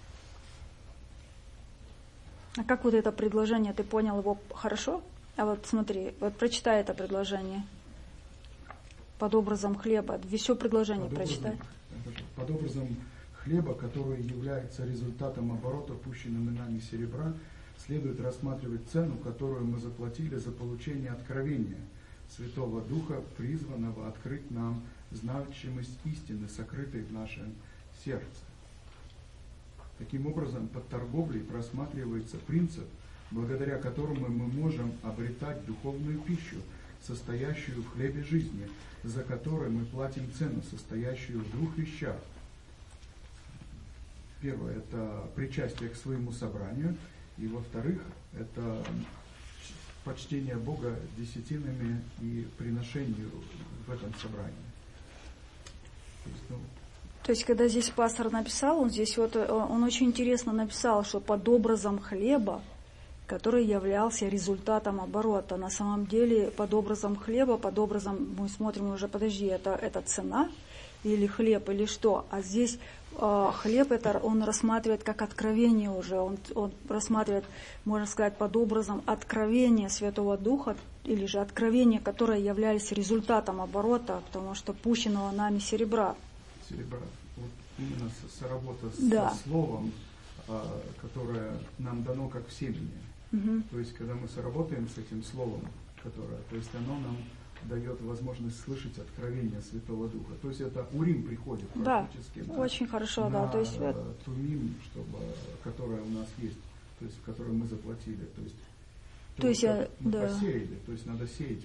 Да? А как вот это предложение, ты понял его хорошо? А вот смотри, вот прочитай это предложение. Под образом хлеба. Все предложение под прочитай. Образом, под образом хлеба, который является результатом оборота пущенным нами серебра, следует рассматривать цену, которую мы заплатили за получение откровения Святого Духа, призванного открыть нам значимость истины, сокрытой в нашем сердце. Таким образом, под торговлей просматривается принцип, благодаря которому мы можем обретать духовную пищу, состоящую в хлебе жизни, за которой мы платим цену, состоящую в двух вещах. Первое – это причастие к своему собранию, и во-вторых, это почтение Бога десятинами и приношению в этом собрании. То есть, ну, То есть, когда здесь пастор написал, он здесь вот, он очень интересно написал, что под образом хлеба, который являлся результатом оборота. На самом деле, под образом хлеба, под образом, мы смотрим уже, подожди, это, это цена или хлеб, или что? А здесь э, хлеб, это он рассматривает как откровение уже, он, он рассматривает, можно сказать, под образом откровения Святого Духа, или же откровения, которые являлись результатом оборота, потому что пущенного нами серебра. Серебра. Вот именно соработа с, да. со словом, э, которое нам дано как в семени. Угу. То есть, когда мы соработаем с этим словом, которое, то есть оно нам дает возможность слышать откровение Святого Духа. То есть это урим приходит практически. Да, да, очень хорошо, на, да. То есть э, тумим, чтобы, которое у нас есть, то есть в которое мы заплатили. То есть, то, то есть я, мы да. посеяли, то есть надо сеять.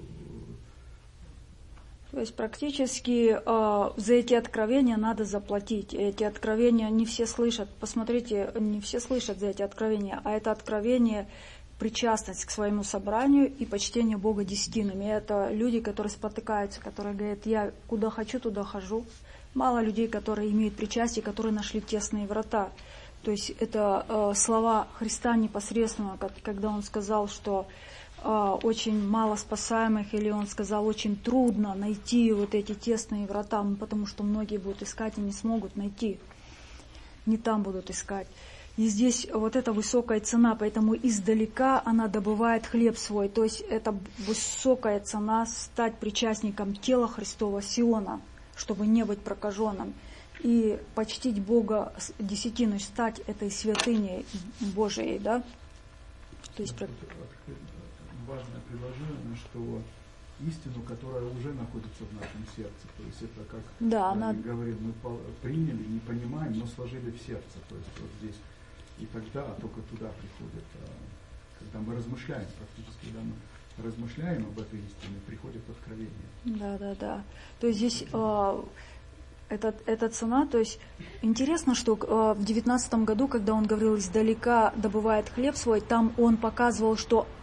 То есть практически э, за эти откровения надо заплатить. Эти откровения не все слышат. Посмотрите, не все слышат за эти откровения, а это откровение, причастность к своему собранию и почтение Бога десятинами. Это люди, которые спотыкаются, которые говорят, я куда хочу, туда хожу. Мало людей, которые имеют причастие, которые нашли тесные врата. То есть это э, слова Христа непосредственно, когда Он сказал, что очень мало спасаемых, или он сказал, очень трудно найти вот эти тесные врата, потому что многие будут искать и не смогут найти, не там будут искать. И здесь вот эта высокая цена, поэтому издалека она добывает хлеб свой, то есть это высокая цена стать причастником тела Христова Сиона, чтобы не быть прокаженным, и почтить Бога десятиной, стать этой святыней Божией, да? То есть важное предложение, что истину, которая уже находится в нашем сердце, то есть это как да, она... говорит, мы приняли, не понимаем, но сложили в сердце, то есть вот здесь, и тогда только туда приходит, когда мы размышляем, практически, когда мы размышляем об этой истине, приходит откровение. Да, да, да. То есть здесь э, это, эта цена, то есть интересно, что э, в девятнадцатом году, когда он говорил, издалека добывает хлеб свой, там он показывал, что из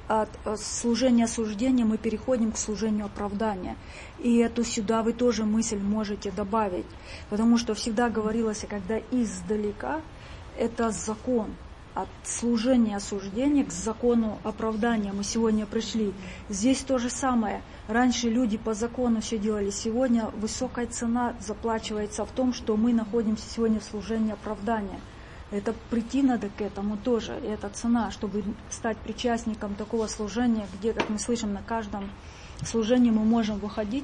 от служения осуждения мы переходим к служению оправдания. И эту сюда вы тоже мысль можете добавить. Потому что всегда говорилось, когда издалека, это закон. От служения осуждения к закону оправдания мы сегодня пришли. Здесь то же самое. Раньше люди по закону все делали. Сегодня высокая цена заплачивается в том, что мы находимся сегодня в служении оправдания. Это прийти надо к этому тоже. И это цена, чтобы стать причастником такого служения, где, как мы слышим, на каждом служении мы можем выходить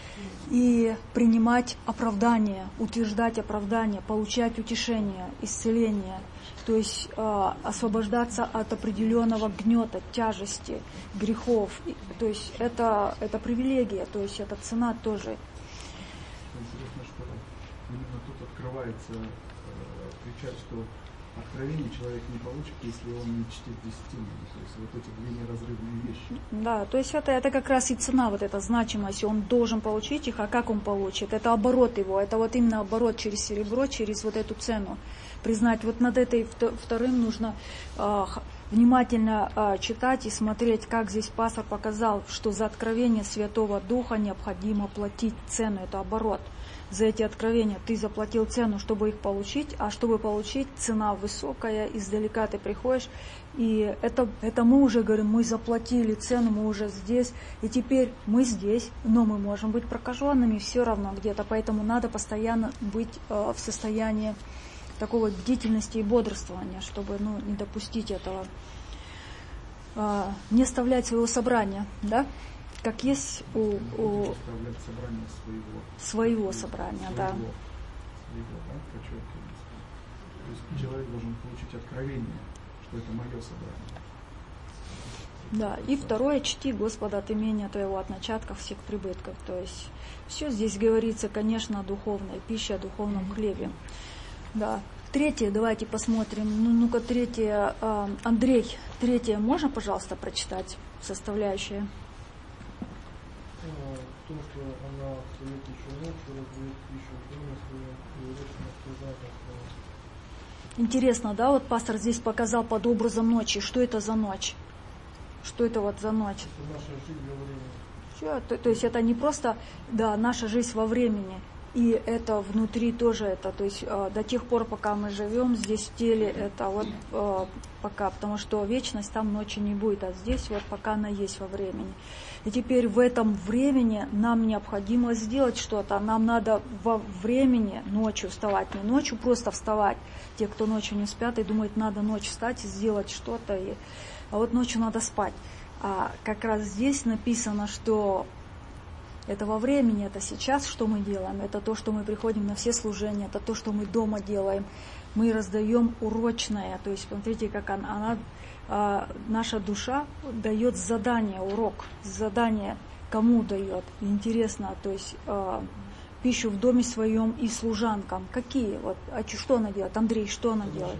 и принимать оправдание, утверждать оправдание, получать утешение, исцеление. То есть э, освобождаться от определенного гнета, тяжести, грехов. То есть это, это привилегия, то есть это цена тоже. Интересно, что именно тут открывается э, кричать, что откровение человек не получит, если он не чтит десятину. То есть вот эти две неразрывные вещи. Да, то есть это, это как раз и цена, вот эта значимость. Он должен получить их, а как он получит? Это оборот его, это вот именно оборот через серебро, через вот эту цену. Признать, вот над этой вторым нужно э, внимательно э, читать и смотреть, как здесь пастор показал, что за откровение Святого Духа необходимо платить цену, это оборот. За эти откровения ты заплатил цену, чтобы их получить, а чтобы получить, цена высокая, издалека ты приходишь, и это, это мы уже говорим, мы заплатили цену, мы уже здесь, и теперь мы здесь, но мы можем быть прокаженными все равно где-то, поэтому надо постоянно быть э, в состоянии такого бдительности и бодрствования, чтобы ну, не допустить этого, э, не оставлять своего собрания, да? Как есть у, у собрание своего, своего собрания, своего, да. Своего, да, то есть человек должен получить откровение, что это мое собрание. Да, и второе, чти Господа от имения Твоего, от начатков всех прибытков. То есть все здесь говорится, конечно, о духовной пище, о духовном хлебе. Да. Третье, давайте посмотрим. Ну, ну-ка, третье. Э, Андрей, третье, можно, пожалуйста, прочитать составляющие? То, что она встает еще ночью, раздает пищу в доме своем, и урочно сказать о. Интересно, да, вот пастор здесь показал под образом ночи. Что это за ночь? Что это вот за ночь? Это наша жизнь во времени. Все, то, то есть это не просто, да, наша жизнь во времени. И это внутри тоже это, то есть э, до тех пор, пока мы живем здесь в теле, это вот э, пока, потому что вечность там ночи не будет, а здесь вот пока она есть во времени. И теперь в этом времени нам необходимо сделать что-то, нам надо во времени ночью вставать, не ночью просто вставать, те, кто ночью не спят и думают, надо ночью встать и сделать что-то, и... а вот ночью надо спать. А как раз здесь написано, что это во времени, это сейчас, что мы делаем, это то, что мы приходим на все служения, это то, что мы дома делаем. Мы раздаем урочное, то есть смотрите, как она, она а, наша душа дает задание, урок, задание кому дает. Интересно, то есть а, пищу в доме своем и служанкам. Какие? Вот, а что она делает? Андрей, что она делает?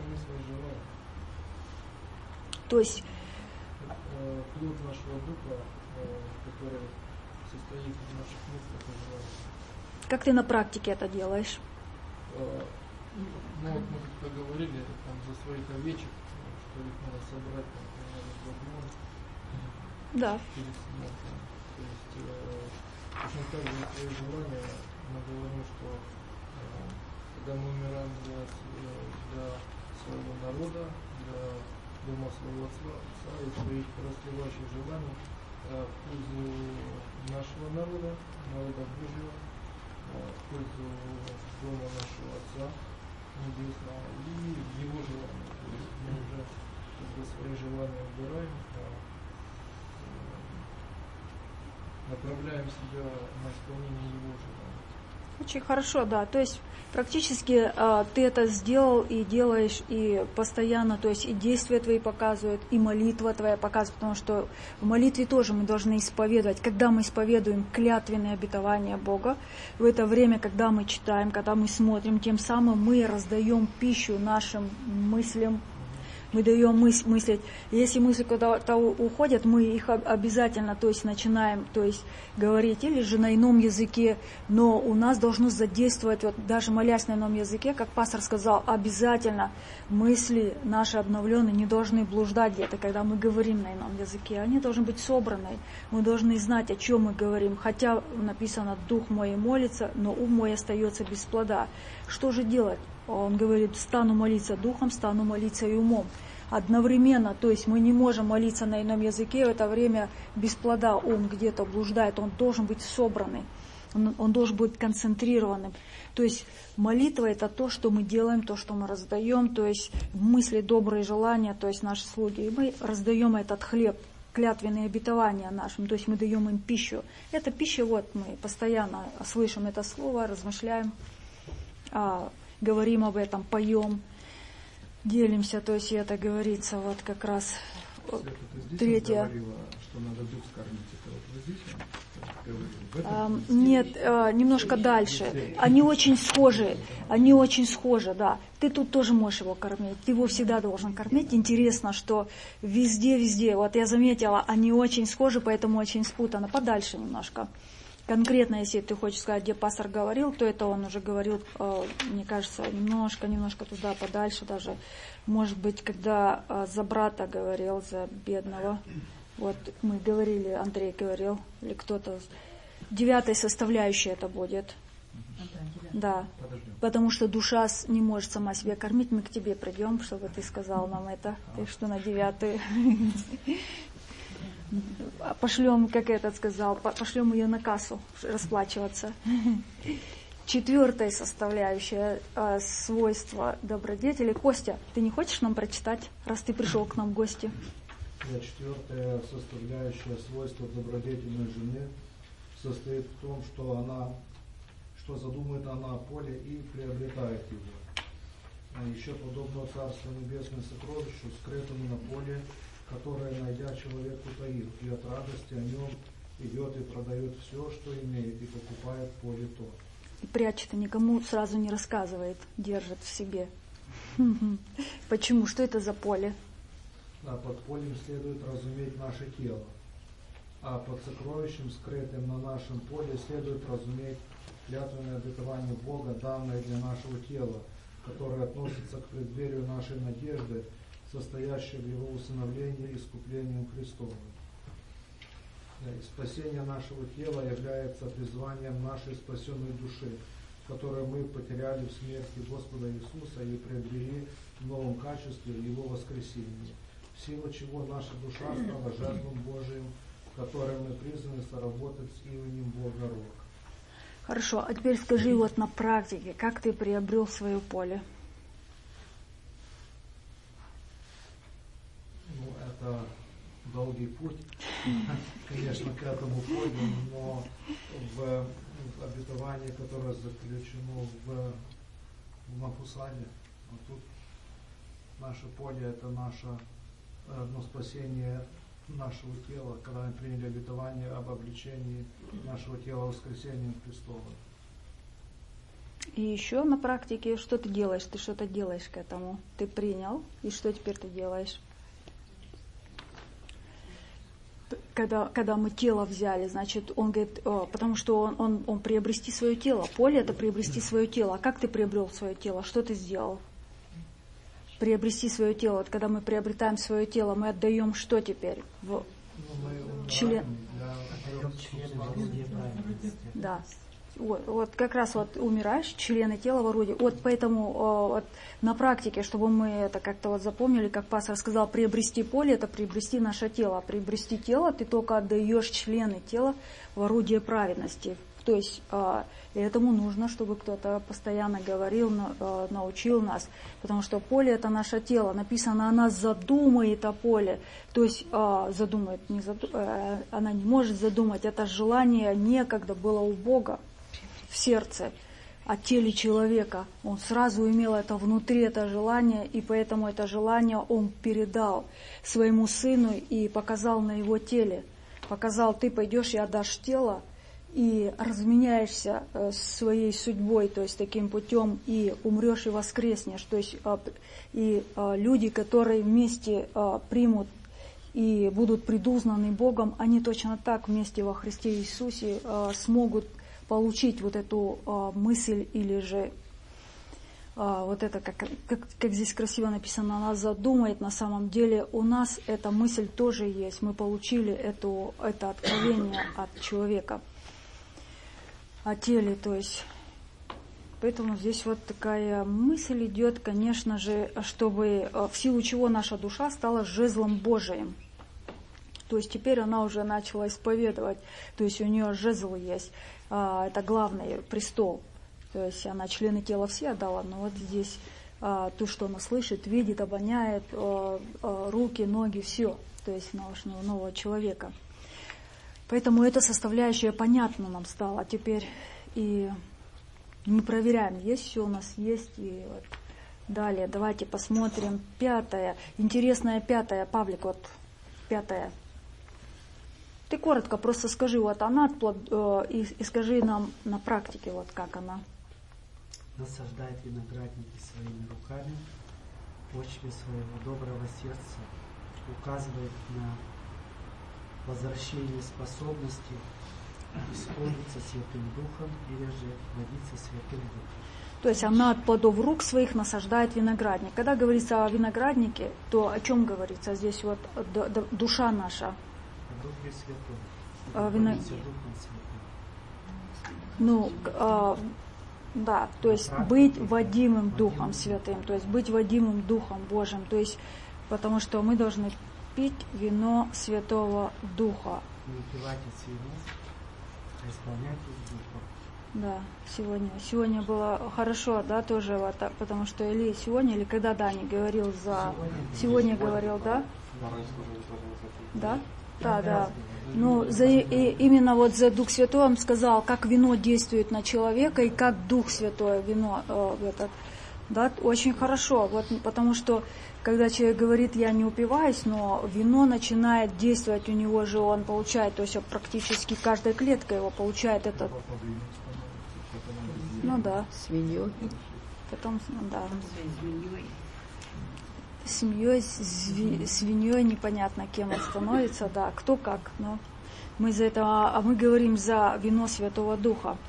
То есть плод нашего духа, который состоит в наших мыслях и желаниях. Как ты на практике это делаешь? Ну, вот мы как-то говорили там, за своих овечек, что их надо собрать, там, надо добро, да. Перед смертью. То есть, э, точно так же свои желания, мы говорим, что э, когда мы умираем для, для своего народа, для дома своего отца, отца и своих расслевающих желаний, в пользу нашего народа, народа Божьего, в пользу дома нашего Отца Небесного и Его желания. То есть мы уже когда свои желания убираем, направляем себя на исполнение Его желаний. Очень хорошо, да. То есть практически э, ты это сделал и делаешь, и постоянно, то есть и действия твои показывают, и молитва твоя показывает, потому что в молитве тоже мы должны исповедовать. Когда мы исповедуем клятвенные обетования Бога, в это время, когда мы читаем, когда мы смотрим, тем самым мы раздаем пищу нашим мыслям, Мы даем мыс- мыслить. Если мысли куда-то уходят, мы их обязательно, то есть начинаем, то есть говорить или же на ином языке, но у нас должно задействовать, вот даже молясь на ином языке, как пастор сказал, обязательно мысли наши обновленные не должны блуждать где-то, когда мы говорим на ином языке. Они должны быть собраны. Мы должны знать, о чем мы говорим. Хотя написано «Дух мой молится, но ум мой остается без плода». Что же делать? Он говорит, стану молиться духом, стану молиться и умом. Одновременно, то есть мы не можем молиться на ином языке, в это время без плода ум где-то блуждает, он должен быть собранный, он, он должен быть концентрированным. То есть молитва это то, что мы делаем, то, что мы раздаем, то есть мысли, добрые желания, то есть наши слуги. И мы раздаем этот хлеб, клятвенные обетования нашим, то есть мы даем им пищу. Эта пища, вот мы постоянно слышим это слово, размышляем, говорим об этом, поем, делимся, то есть это говорится вот как раз третье. Говорила, что надо дух скормить, это вот вы здесь говорили? А, нет, а, немножко дальше. Они очень схожи, они очень схожи, да. Ты тут тоже можешь его кормить, ты его всегда должен кормить. Интересно, что везде-везде, вот я заметила, они очень схожи, поэтому очень спутано. Подальше немножко. Конкретно, если ты хочешь сказать, где пастор говорил, то это он уже говорил, мне кажется, немножко, немножко туда, подальше даже. Может быть, когда за брата говорил, за бедного. Вот мы говорили, Андрей говорил, или кто-то. Девятой составляющей это будет. Да. Потому что душа не может сама себя кормить. Мы к тебе придем, чтобы ты сказал нам это. Ты что на девятую? Пошлем, как этот сказал, пошлем ее на кассу расплачиваться. Четвертая составляющая э, свойства добродетели. Костя, ты не хочешь нам прочитать, раз ты пришел к нам в гости? Четвертая составляющая свойства добродетельной жены состоит в том, что она, что задумает она о поле и приобретает его. А еще подобно Царству Небесное сокровищу, скрытому на поле, которое, найдя человек, утаил, и от радости о нем идет и продает все, что имеет, и покупает поле то. И прячет, и никому сразу не рассказывает, держит в себе. Почему? Что это за поле? А под полем следует разуметь наше тело, а под сокровищем, скрытым на нашем поле, следует разуметь клятвенное обетование Бога, данное для нашего тела, которое относится к преддверию нашей надежды, состоящее в его усыновлении искуплением Христовым. И спасение нашего тела является призванием нашей спасенной души, которую мы потеряли в смерти Господа Иисуса и приобрели в новом качестве Его воскресения, в силу чего наша душа стала жертвом Божиим, в которой мы призваны соработать с именем Бога Рок. Хорошо, а теперь скажи вот на практике, как ты приобрел свое поле? Ну, это долгий путь, конечно, к этому полю, но в, в обетовании, которое заключено в, в Мапусале, вот тут наше поле — это наше ну, спасение нашего тела, когда мы приняли обетование об обличении нашего тела воскресением Христовым. И еще на практике, что ты делаешь? Ты что-то делаешь к этому. Ты принял, и что теперь ты делаешь? Когда, когда мы тело взяли, значит, он говорит, о, потому что он, он, он приобрести свое тело. Поле — это приобрести свое тело. А как ты приобрел свое тело? Что ты сделал? Приобрести свое тело. Вот когда мы приобретаем свое тело, мы отдаем что теперь? В член. Да. Вот, вот как раз вот умираешь, члены тела в орудии. Вот поэтому вот, на практике, чтобы мы это как-то вот запомнили, как пастор сказал, приобрести поле — это приобрести наше тело. Приобрести тело ты только отдаешь члены тела в орудие праведности. То есть этому нужно, чтобы кто-то постоянно говорил, научил нас, потому что поле — это наше тело. Написано, она задумает о поле. То есть задумает, не заду... она не может задумать. Это желание некогда было у Бога в сердце, о теле человека. Он сразу имел это внутри, это желание, и поэтому это желание он передал своему сыну и показал на его теле. Показал, ты пойдешь и отдашь тело, и разменяешься э, своей судьбой, то есть таким путем, и умрешь и воскреснешь. То есть э, и э, люди, которые вместе э, примут и будут предузнаны Богом, они точно так вместе во Христе Иисусе э, смогут получить вот эту э, мысль, или же э, вот это, как, как, как здесь красиво написано, нас задумает. На самом деле у нас эта мысль тоже есть. Мы получили эту, это откровение от человека о теле, то есть. Поэтому здесь вот такая мысль идет, конечно же, чтобы в силу чего наша душа стала жезлом Божиим. То есть теперь она уже начала исповедовать, то есть у нее жезл есть, это главный престол. То есть она члены тела все отдала, но вот здесь то, что она слышит, видит, обоняет, руки, ноги, все, то есть нашего нового человека. Поэтому эта составляющая понятна нам стала. Теперь и мы проверяем, есть все у нас, есть. И вот далее давайте посмотрим пятое. Интересное пятое. Павлик, вот пятое. Ты коротко просто скажи, вот она, и, и скажи нам на практике, вот как она. Насаждает виноградники своими руками, почве своего доброго сердца, указывает на возвращение способности исполниться Святым Духом или же водиться Святым Духом. То есть она от плодов рук своих насаждает виноградник. Когда говорится о винограднике, то о чем говорится? Здесь вот душа наша. О Духе Святом. А, вино... Духом Святым. Ну, а, да, то есть быть водимым Духом Святым, то есть быть водимым Духом Божьим, то есть потому что мы должны пить вино Святого Духа. Не упивайтесь вином, а исполняйтесь Духом. Да, сегодня. Сегодня было хорошо, да, тоже, вот, потому что или сегодня, или когда Дани говорил за... Сегодня, сегодня говорил, да? Да? Да, да. Ну, за, и, именно вот за Дух Святой он сказал, как вино действует на человека и как Дух Святой вино э, этот, да, очень хорошо, вот, потому что когда человек говорит, я не упиваюсь, но вино начинает действовать, у него же он получает, то есть практически каждая клетка его получает этот, ну да. Свиньей. Потом, да. Семьей, свиньей, непонятно, кем он становится, да, кто как, но мы за это, а мы говорим за вино Святого Духа.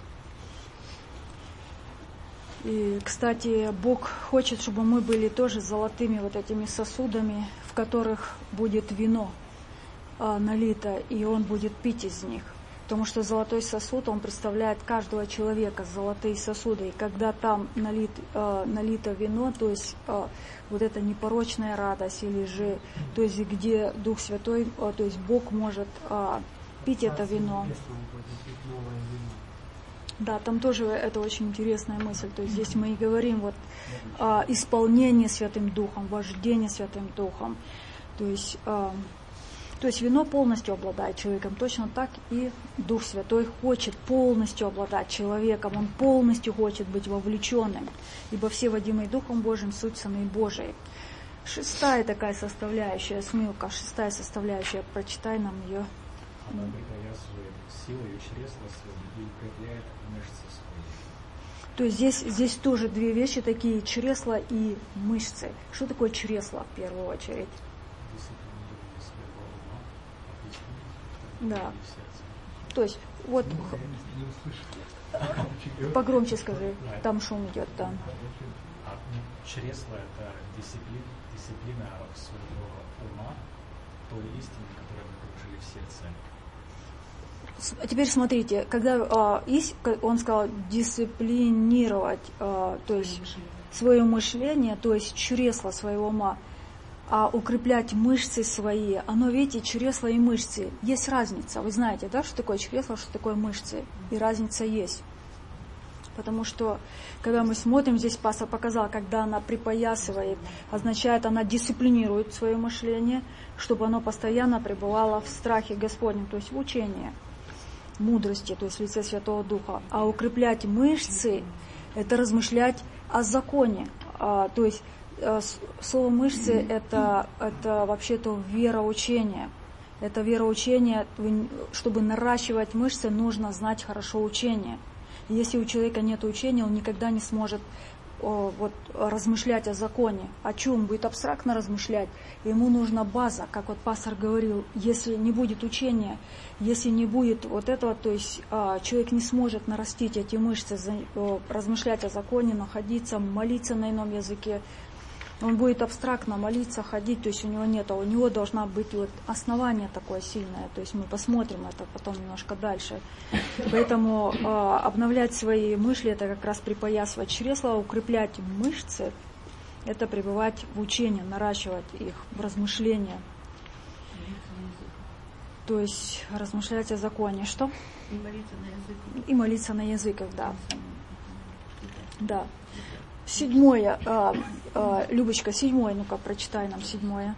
И, кстати, Бог хочет, чтобы мы были тоже золотыми вот этими сосудами, в которых будет вино а, налито, и Он будет пить из них. Потому что золотой сосуд, он представляет каждого человека, золотые сосуды. И когда там налит, э, налито вино, то есть э, вот эта непорочная радость, или же, то есть где Дух Святой, э, то есть Бог может э, пить это вино. Да, там тоже это очень интересная мысль. То есть здесь мы и говорим вот э, исполнение Святым Духом, вождение Святым Духом. То есть... Э, То есть вино полностью обладает человеком, точно так и Дух Святой хочет полностью обладать человеком, Он полностью хочет быть вовлеченным, ибо все водимые Духом Божьим суть сыны Божии. Шестая такая составляющая, смылка, шестая составляющая, прочитай нам ее. Она припоясывает силой чресла свои и укрепляет мышцы свои. То есть здесь, здесь тоже две вещи такие, чресла и мышцы. Что такое чресло в первую очередь? Да. То есть, вот, погромче скажи, там шум идет, там. А, ну, чресло – это дисциплина, дисциплина своего ума, той истины, которую мы положили в сердце. А теперь смотрите, когда а, есть, он сказал дисциплинировать, а, то есть свое мышление, то есть чресло своего ума, а укреплять мышцы свои, оно, видите, чресла и мышцы. Есть разница. Вы знаете, да, что такое чресло, что такое мышцы. И разница есть. Потому что, когда мы смотрим, здесь пастор показал, когда она припоясывает, означает, она дисциплинирует свое мышление, чтобы оно постоянно пребывало в страхе Господнем, то есть в учении, мудрости, то есть в лице Святого Духа. А укреплять мышцы, это размышлять о законе, а, то есть слово мышцы это, это вообще-то вероучение. Это вероучение. Чтобы наращивать мышцы, нужно знать хорошо учение. Если у человека нет учения, он никогда не сможет о, вот, размышлять о законе. О чем будет абстрактно размышлять? Ему нужна база, как вот пастор говорил. Если не будет учения, если не будет вот этого, то есть а, человек не сможет нарастить эти мышцы, за, о, размышлять о законе, находиться, молиться на ином языке. Он будет абстрактно молиться, ходить, то есть у него нет, а у него должна быть вот основание такое сильное, то есть мы посмотрим это потом немножко дальше. Поэтому э, обновлять свои мысли, это как раз припоясывать чресла, укреплять мышцы, это пребывать в учении, наращивать их в размышления. То есть размышлять о законе, что? И молиться на языках. И молиться на языках, да. Да. Седьмое, а, а, Любочка, седьмое, ну-ка, прочитай нам седьмое.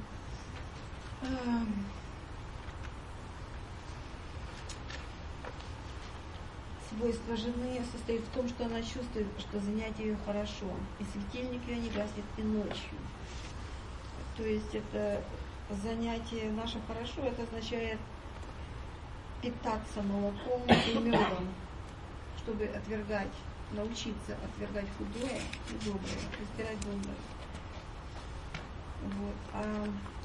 Свойство жены состоит в том, что она чувствует, что занятие ее хорошо, и светильник ее не гаснет и ночью. То есть это занятие наше хорошо, это означает питаться молоком и медом, чтобы отвергать, научиться отвергать худое и доброе, избирать доброе. Вот. А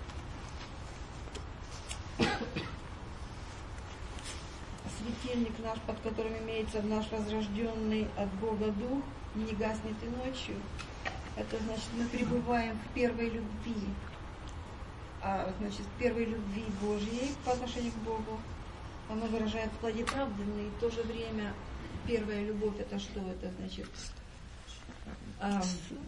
светильник наш, под которым имеется наш возрожденный от Бога Дух, не гаснет и ночью. Это значит, мы пребываем в первой любви. А, значит, в первой любви Божьей по отношению к Богу. Оно выражает в плоде правды, но и в то же время первая любовь это что? Это значит а,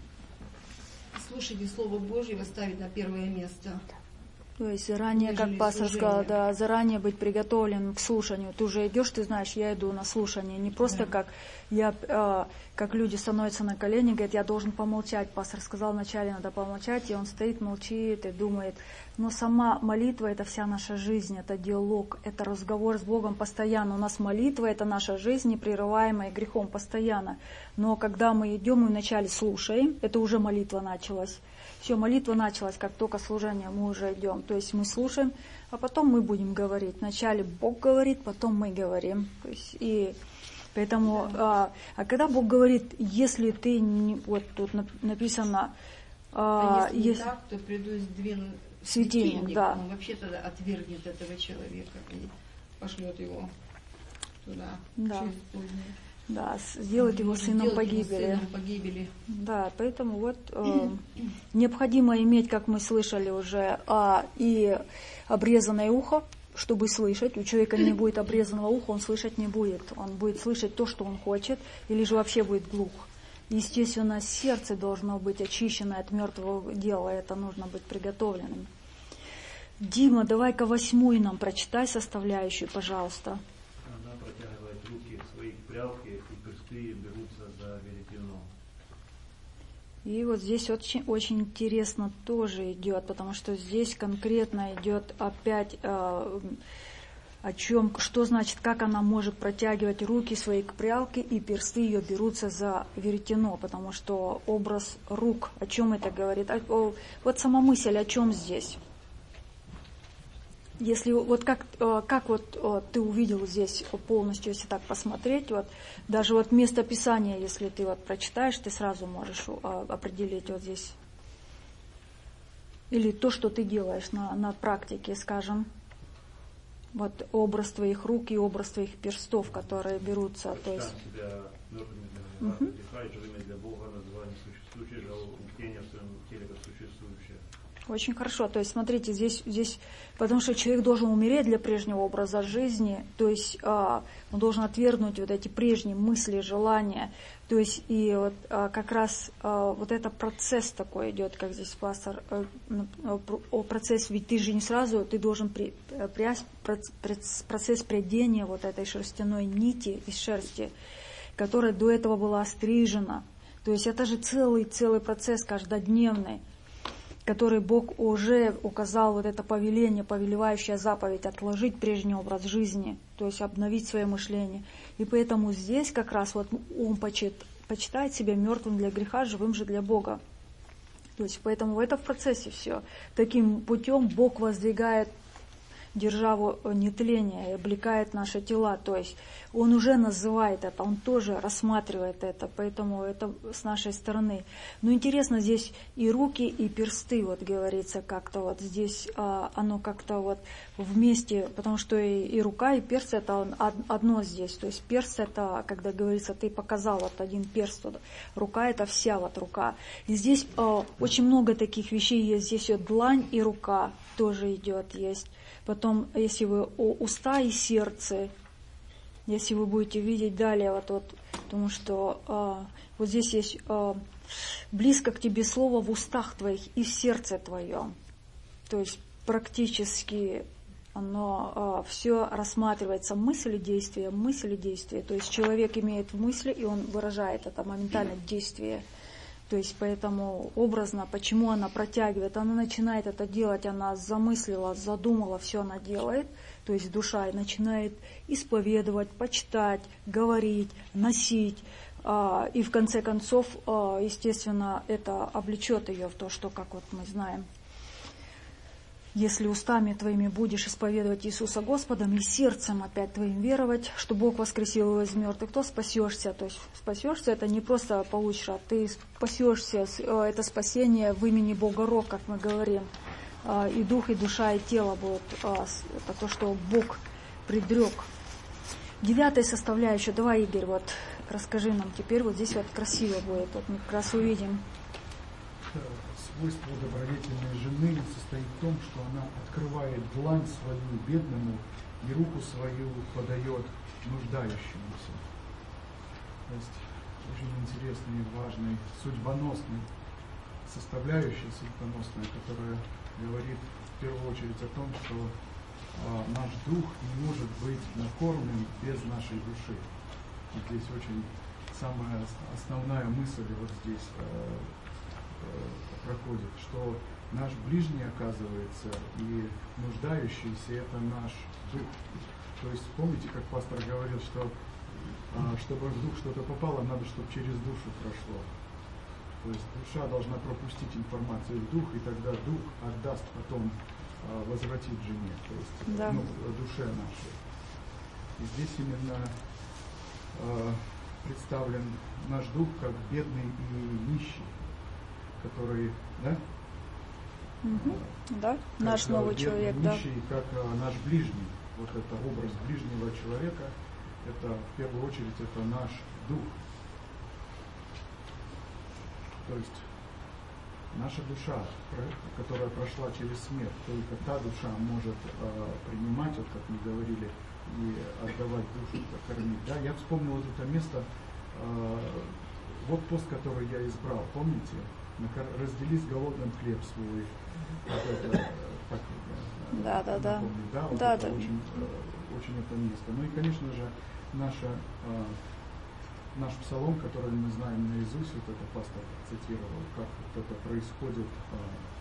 слушание Слова Божьего ставить на первое место. То есть заранее, как пастор сказал, да, заранее быть приготовлен к слушанию. Ты уже идешь, ты знаешь, я иду на слушание. Не просто да. как я, э, как люди становятся на колени, говорят, я должен помолчать. Пастор сказал вначале, надо помолчать, и он стоит, молчит и думает. Но сама молитва — это вся наша жизнь, это диалог, это разговор с Богом постоянно. У нас молитва — это наша жизнь, непрерываемая грехом постоянно. Но когда мы идем и вначале слушаем, это уже молитва началась. Все, молитва началась, как только служение, мы уже идем. То есть мы слушаем, а потом мы будем говорить. Вначале Бог говорит, потом мы говорим. То есть, и поэтому, а, а когда Бог говорит, если ты, не, вот тут написано... А, а если, если не так, то приду и сдвину светильник, светильник, да. Он вообще тогда отвергнет этого человека и пошлет его туда, да. через позднее. Да, сделать его сыном погибели. сыном погибели. Да, поэтому вот э, необходимо иметь, как мы слышали уже, а, и обрезанное ухо, чтобы слышать. У человека не будет обрезанного уха, он слышать не будет. Он будет слышать то, что он хочет, или же вообще будет глух. Естественно, сердце должно быть очищено от мертвого дела, это нужно быть приготовленным. Дима, давай-ка восьмую нам прочитай составляющую, пожалуйста. Она протягивает руки свои к прялке, и персты берутся за веретено. И вот здесь очень, очень интересно тоже идет, потому что здесь конкретно идет опять э, о чем, что значит, как она может протягивать руки свои к прялке, и персты ее берутся за веретено, потому что образ рук, о чем это говорит? О, о, вот сама мысль, о чем здесь? Если вот как, как вот ты увидел здесь полностью, если так посмотреть, вот даже вот место Писания, если ты вот прочитаешь, ты сразу можешь определить вот здесь. Или то, что ты делаешь на, на практике, скажем. Вот образ твоих рук и образ твоих перстов, которые берутся. То есть... себя мертвыми для Бога, вдыхает живыми для Бога, называя несуществующее, жалобное в своем теле как существующее. Очень хорошо. То есть, смотрите, здесь, здесь, потому что человек должен умереть для прежнего образа жизни, то есть а, он должен отвергнуть вот эти прежние мысли, желания. То есть, и вот а, как раз а, вот это процесс такой идет, как здесь пастор, а, а, процесс, ведь ты же не сразу, ты должен при, при, процесс прядения вот этой шерстяной нити из шерсти, которая до этого была острижена. То есть, это же целый, целый процесс каждодневный, который Бог уже указал, вот это повеление, повелевающая заповедь, отложить прежний образ жизни, то есть обновить свое мышление. И поэтому здесь как раз вот он почит, почитает себя мертвым для греха, живым же для Бога. То есть поэтому это в процессе все. Таким путем Бог воздвигает державу нетления и облекает наши тела. То есть он уже называет это, он тоже рассматривает это, поэтому это с нашей стороны. Но интересно, здесь и руки, и персты, вот говорится как-то вот здесь, а, оно как-то вот вместе, потому что и, и рука, и перст это одно здесь. То есть перст это, когда говорится, ты показал вот один перст, туда. Рука это вся вот рука. И здесь а, очень много таких вещей есть. Здесь вот длань и рука тоже идет, есть. Потом, если вы уста и сердце, если вы будете видеть далее, вот, вот потому что э, вот здесь есть э, близко к тебе слово в устах твоих и в сердце твоем. То есть практически оно э, все рассматривается мысль и действие, мысль и действие. То есть человек имеет в мысли, и он выражает это моментально в действие. То есть поэтому образно, почему она протягивает, она начинает это делать, она замыслила, задумала, все она делает, то есть душа и начинает исповедовать, почитать, говорить, носить, и в конце концов, естественно, это облечет ее в то, что, как вот мы знаем, если устами твоими будешь исповедовать Иисуса Господом и сердцем опять твоим веровать, что Бог воскресил его из мертвых, то спасешься. То есть спасешься, это не просто получишь, а ты спасешься, это спасение в имени Бога Рог, как мы говорим. И дух, и душа, и тело будут, это то, что Бог предрек. Девятая составляющая, давай, Игорь, вот расскажи нам теперь, вот здесь вот красиво будет, вот мы как раз увидим. Свойство добродетельной жены состоит в том, что она открывает длань свою бедному и руку свою подает нуждающемуся. То есть очень интересный, важный, судьбоносный составляющая судьбоносная, которая говорит в первую очередь о том, что а, наш дух не может быть накормлен без нашей души. Вот здесь очень самая основная мысль вот здесь проходит, что наш ближний, оказывается, и нуждающийся, это наш дух. То есть помните, как пастор говорил, что а, чтобы в дух что-то попало, надо, чтобы через душу прошло. То есть душа должна пропустить информацию в дух, и тогда дух отдаст потом, а, возвратит жене, то есть да. ну, душе нашей. И здесь именно а, представлен наш дух как бедный и нищий, который, да? Угу. Да, как наш новый человек, нищий, да. Как а, наш ближний, вот это образ ближнего человека, это в первую очередь это наш дух. То есть наша душа, которая прошла через смерть, только та душа может а, принимать, вот как мы говорили, и отдавать душу, кормить. Да? Я вспомнил вот это место, а, вот пост, который я избрал, помните? Раздели с голодным хлеб свой. Вот это, так, да, да, да. Да, вот да, это да. Очень, очень это место. Ну и, конечно же, наша, а, наш псалом, который мы знаем наизусть, вот это пастор цитировал, как вот это происходит, а,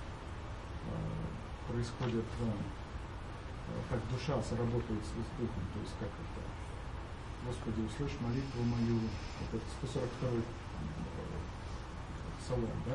а, происходит, а, как душа сработает с духом, то есть как это, Господи, услышь молитву мою, вот это сто сорок второй псалом, да?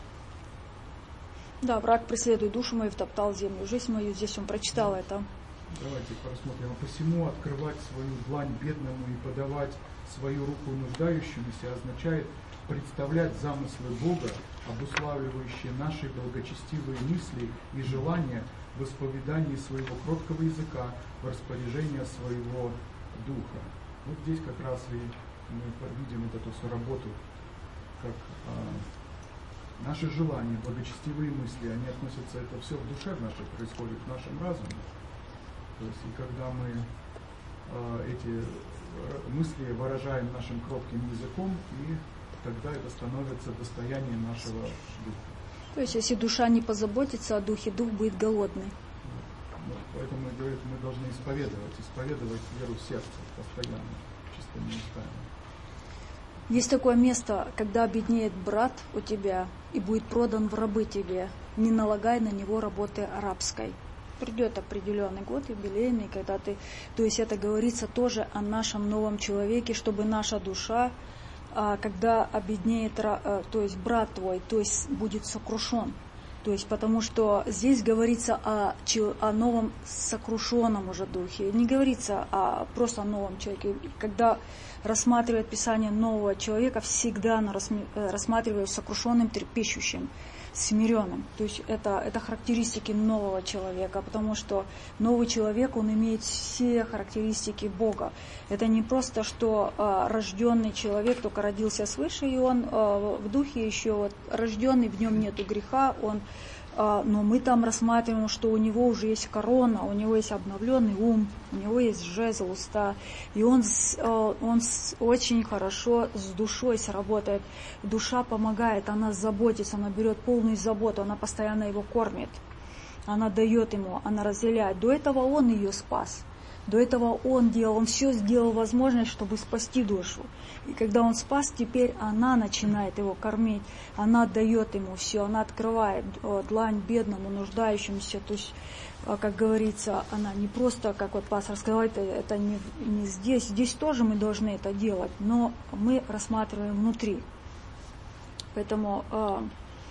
Да, враг преследует душу мою, втоптал землю, жизнь мою, здесь он прочитал да. это. Давайте просмотрим. А посему открывать свою длань бедному и подавать свою руку нуждающемуся означает представлять замыслы Бога, обуславливающие наши благочестивые мысли и желания в исповедании своего кроткого языка, в распоряжении своего духа. Вот здесь как раз и мы видим вот эту всю работу, как а, наши желания, благочестивые мысли, они относятся, это все в душе нашей происходит, в нашем разуме. То есть, и когда мы э, эти мысли выражаем нашим кротким языком, и тогда это становится достоянием нашего духа. То есть, если душа не позаботится о духе, дух будет голодный. Ну, поэтому и говорит, мы должны исповедовать, исповедовать веру в сердце постоянно, чистыми устами. Есть такое место, когда обеднеет брат у тебя и будет продан в рабы тебе, не налагай на него работы рабской. Придет определенный год юбилейный, когда ты... То есть это говорится тоже о нашем новом человеке, чтобы наша душа, когда обеднеет, то есть брат твой, то есть будет сокрушен. То есть, потому что здесь говорится о, о новом сокрушенном уже духе. Не говорится о просто о новом человеке. Когда рассматривает Писание нового человека, всегда она рассматривает сокрушенным, трепещущим, смиренным. То есть это, это характеристики нового человека, потому что новый человек, он имеет все характеристики Бога. Это не просто, что а, рожденный человек только родился свыше, и он а, в духе еще вот, рожденный, в нем нету греха, он, а, но мы там рассматриваем, что у него уже есть корона, у него есть обновленный ум, у него есть жезл, уста, и он, а, он с, очень хорошо с душой сработает. Душа помогает, она заботится, она берет полную заботу, она постоянно его кормит, она дает ему, она разделяет. До этого он ее спас. До этого он делал, он все сделал возможное, чтобы спасти душу. И когда он спас, теперь она начинает его кормить, она дает ему все, она открывает длань бедному, нуждающемуся. То есть, как говорится, она не просто, как вот пастор сказал, это, это не, не здесь, здесь тоже мы должны это делать, но мы рассматриваем внутри. Поэтому, э,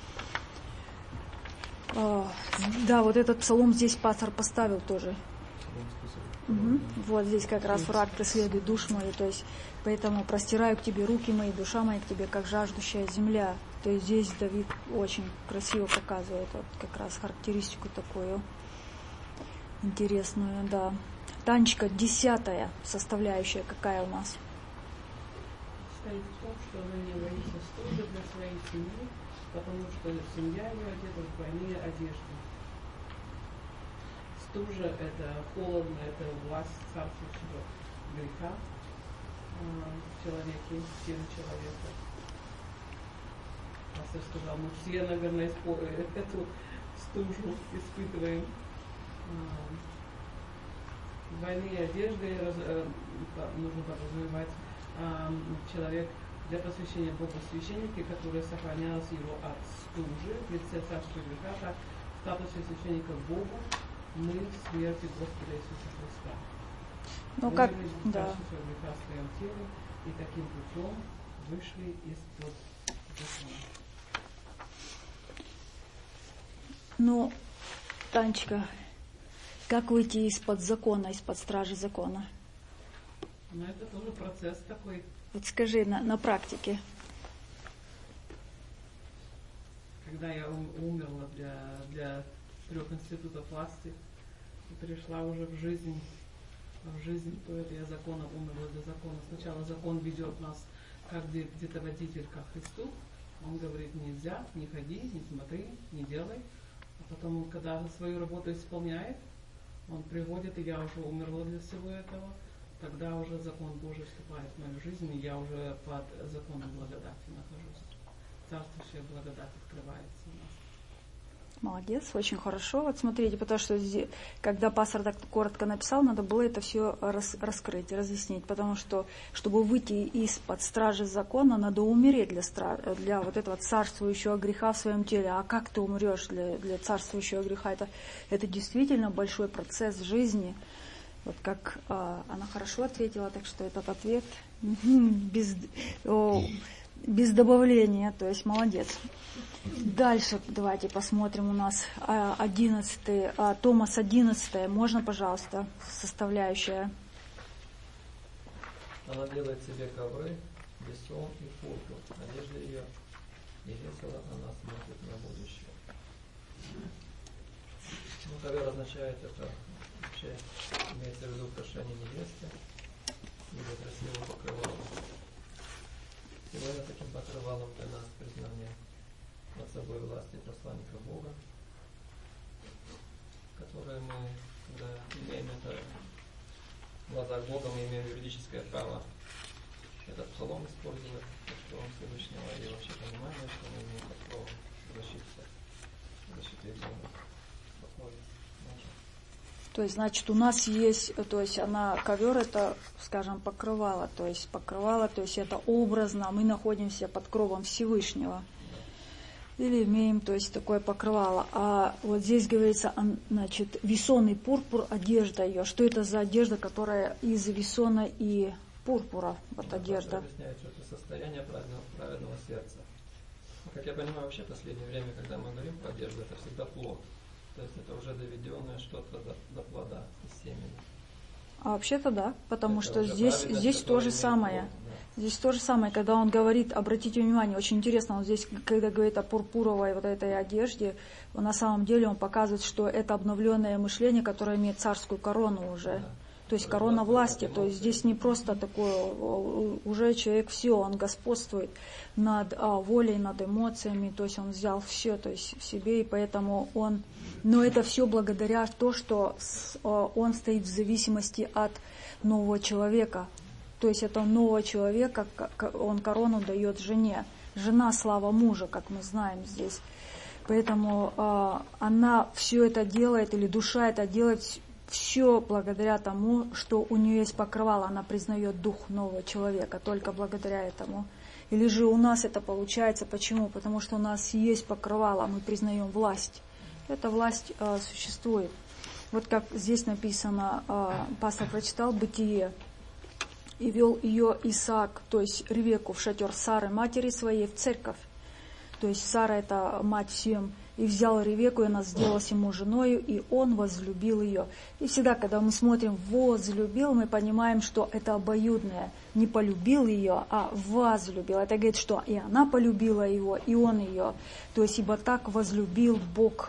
э, да, вот этот псалом здесь пастор поставил тоже. Угу. Вот здесь как раз враг преследует душ мою, то есть поэтому простираю к тебе руки мои, душа моя к тебе, как жаждущая земля. То есть здесь Давид очень красиво показывает вот как раз характеристику такую интересную, да. Танечка, десятая составляющая какая у нас? Состоит в том, что она не боится стужи для своей семьи, потому что семья ее одета в двойные одежды. Стужа – это холодно, это власть царствующего греха в человеке, в теле человека. Пастор сказал, мы все, наверное, эту стужу испытываем. Двойные одежды нужно подразумевать человек для посвящения Богу священники, которые сохранялось его от стужи в лице царства греха, так в статусе священника Богу мы в смерти Господа Иисуса Христа. Ну, мы как, в да. царстве греха в своем теле и таким путем вышли из-под закона. Ну, Танечка, как выйти из-под закона, из-под стражи закона? Ну, это тоже процесс такой. Вот скажи на, на практике. Когда я умерла для, для трех институтов власти и пришла уже в жизнь, в жизнь, то это я законом умерла для закона. Сначала закон ведет нас как где-то водитель ко Христу. Он говорит, нельзя, не ходи, не смотри, не делай. А потом, когда свою работу исполняет, он приводит, и я уже умерла для всего этого, тогда уже закон Божий вступает в мою жизнь, и я уже под законом благодати нахожусь. Царствующая благодать открывается у нас. Молодец, очень хорошо. Вот смотрите, потому что здесь, когда пастор так коротко написал, надо было это все рас, раскрыть, разъяснить, потому что, чтобы выйти из-под стражи закона, надо умереть для, страж, для вот этого царствующего греха в своем теле. А как ты умрешь для, для царствующего греха? Это, это действительно большой процесс жизни. Вот как а, она хорошо ответила, так что этот ответ без, о, без добавления, то есть молодец. Дальше давайте посмотрим у нас одиннадцатый, Томас одиннадцатая. Можно, пожалуйста, составляющая? Она делает себе ковры, бесон и пурпур. Одежда ее, и весело она смотрит на будущее. Ну, ковер означает это вообще, имеется в виду украшение невесты, или красивое покрывало. Сегодня таким покрывалом для нас признание над собой власти посланника Бога, которые мы, когда имеем это в глазах Бога, мы имеем юридическое право этот псалом использовать, так что он Всевышнего, и вообще понимание, что мы имеем право защититься, защитить Бога. То есть, значит, у нас есть, то есть она, ковер это, скажем, покрывало, то есть покрывало, то есть это образно, мы находимся под кровом Всевышнего. Или имеем, то есть такое покрывало. А вот здесь говорится, значит, весон и пурпур, одежда ее. Что это за одежда, которая из весона и пурпура, вот одежда? Это объясняет, что это состояние праведного, праведного сердца. Как я понимаю, вообще в последнее время, когда мы говорим про одежду, это всегда плод. То есть это уже доведенное что-то до, до плода из семени. А вообще-то да, потому это что здесь, здесь то же самое. Плод, да. Здесь то же самое, когда он говорит, обратите внимание, очень интересно, он здесь, когда говорит о пурпуровой вот этой одежде, на самом деле он показывает, что это обновленное мышление, которое имеет царскую корону уже. Да. То есть корона власти, то есть здесь не просто такое, уже человек все, он господствует над а, волей, над эмоциями, то есть он взял все, то есть в себе, и поэтому он, но это все благодаря то, что с, а, он стоит в зависимости от нового человека, то есть это нового человека, он корону дает жене, жена слава мужа, как мы знаем здесь, поэтому а, она все это делает, или душа это делает, все благодаря тому, что у нее есть покрывало, она признает дух нового человека, только благодаря этому. Или же у нас это получается, почему? Потому что у нас есть покрывало, мы признаем власть. Эта власть э, существует. Вот как здесь написано, э, пастор прочитал Бытие, и вел ее Исаак, то есть Ревекку, в шатер Сары, матери своей, в церковь. То есть Сара это мать всем. И взял Ревекку, и она сделалась ему женою, и он возлюбил ее. И всегда, когда мы смотрим «возлюбил», мы понимаем, что это обоюдное. Не полюбил ее, а возлюбил. Это говорит, что и она полюбила его, и он ее. То есть, ибо так возлюбил Бог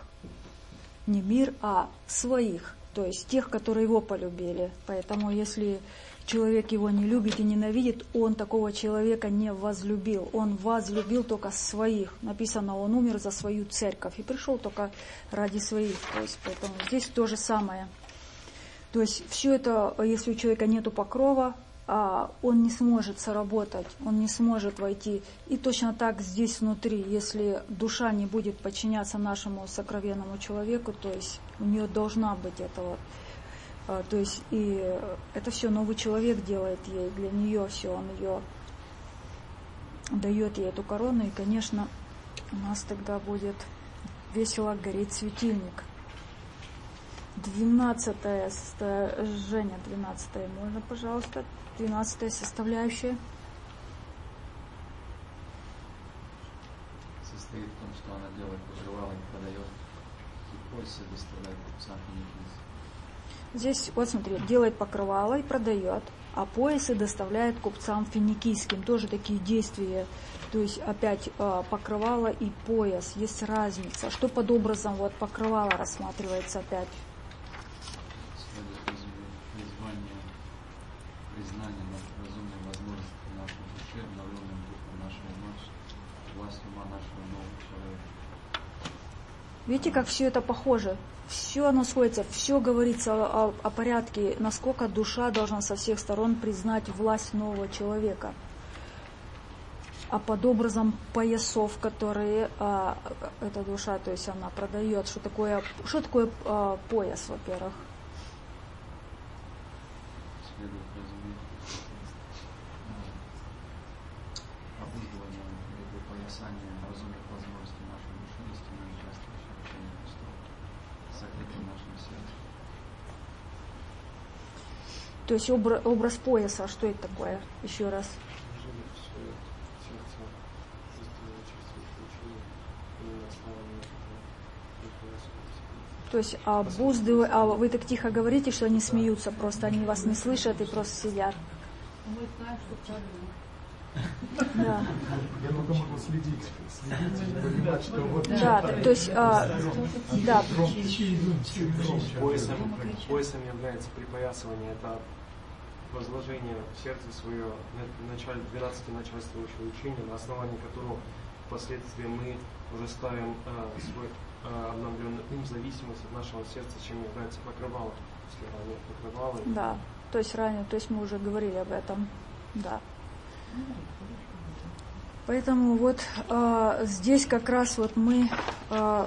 не мир, а своих. То есть, тех, которые его полюбили. Поэтому, если человек его не любит и ненавидит, он такого человека не возлюбил. Он возлюбил только своих. Написано, он умер за свою церковь и пришел только ради своих. То есть, поэтому здесь то же самое. То есть все это, если у человека нету покрова, он не сможет соработать, он не сможет войти. И точно так здесь внутри, если душа не будет подчиняться нашему сокровенному человеку, то есть у нее должна быть эта вот. То есть и это все новый человек делает ей, для нее все, он ее дает ей эту корону, и, конечно, у нас тогда будет весело гореть светильник. Двенадцатая, Женя, двенадцатая, можно, пожалуйста, двенадцатая составляющая. Состоит в том, что она делает покрывало и продает, и пользу доставляет купцам финикийцам. Здесь, вот смотри, делает покрывало и продает, а поясы доставляет купцам финикийским. Тоже такие действия. То есть опять покрывало и пояс. Есть разница. Что под образом вот покрывало рассматривается опять? Следует призвание, признание разумной возможности нашей души, обновленным духом нашего ума, власть ума нашего нового человека. Видите, как все это похоже? Все оно сходится, все говорится о, о порядке, насколько душа должна со всех сторон признать власть нового человека. А под образом поясов, которые а, эта душа, то есть она продает, что такое, что такое а, пояс, во-первых? Следует разуметь обуздывание или поясание разумных возможностей нашей души, истинно участвующей в учении Христова, сокрытым в нашем сердце. То есть образ, образ пояса, что это такое? Еще раз. То есть обуздывай, а вы так тихо говорите, что они смеются, просто они вас не слышат и просто сидят. Мы знаем, что правильно. Да. Я только могу следить, следить и понимать, что вот... Да, то есть, а, да. Поясом, поясом является припоясывание, это возложение в сердце свое в начале двенадцати начальствующего учения, на основании которого впоследствии мы уже ставим а, свой а, обновленный ум в зависимости от нашего сердца, чем является покрывало. Если ранее покрывало. Да, то есть ранее, то есть мы уже говорили об этом, да. Поэтому вот э, здесь как раз вот мы, э,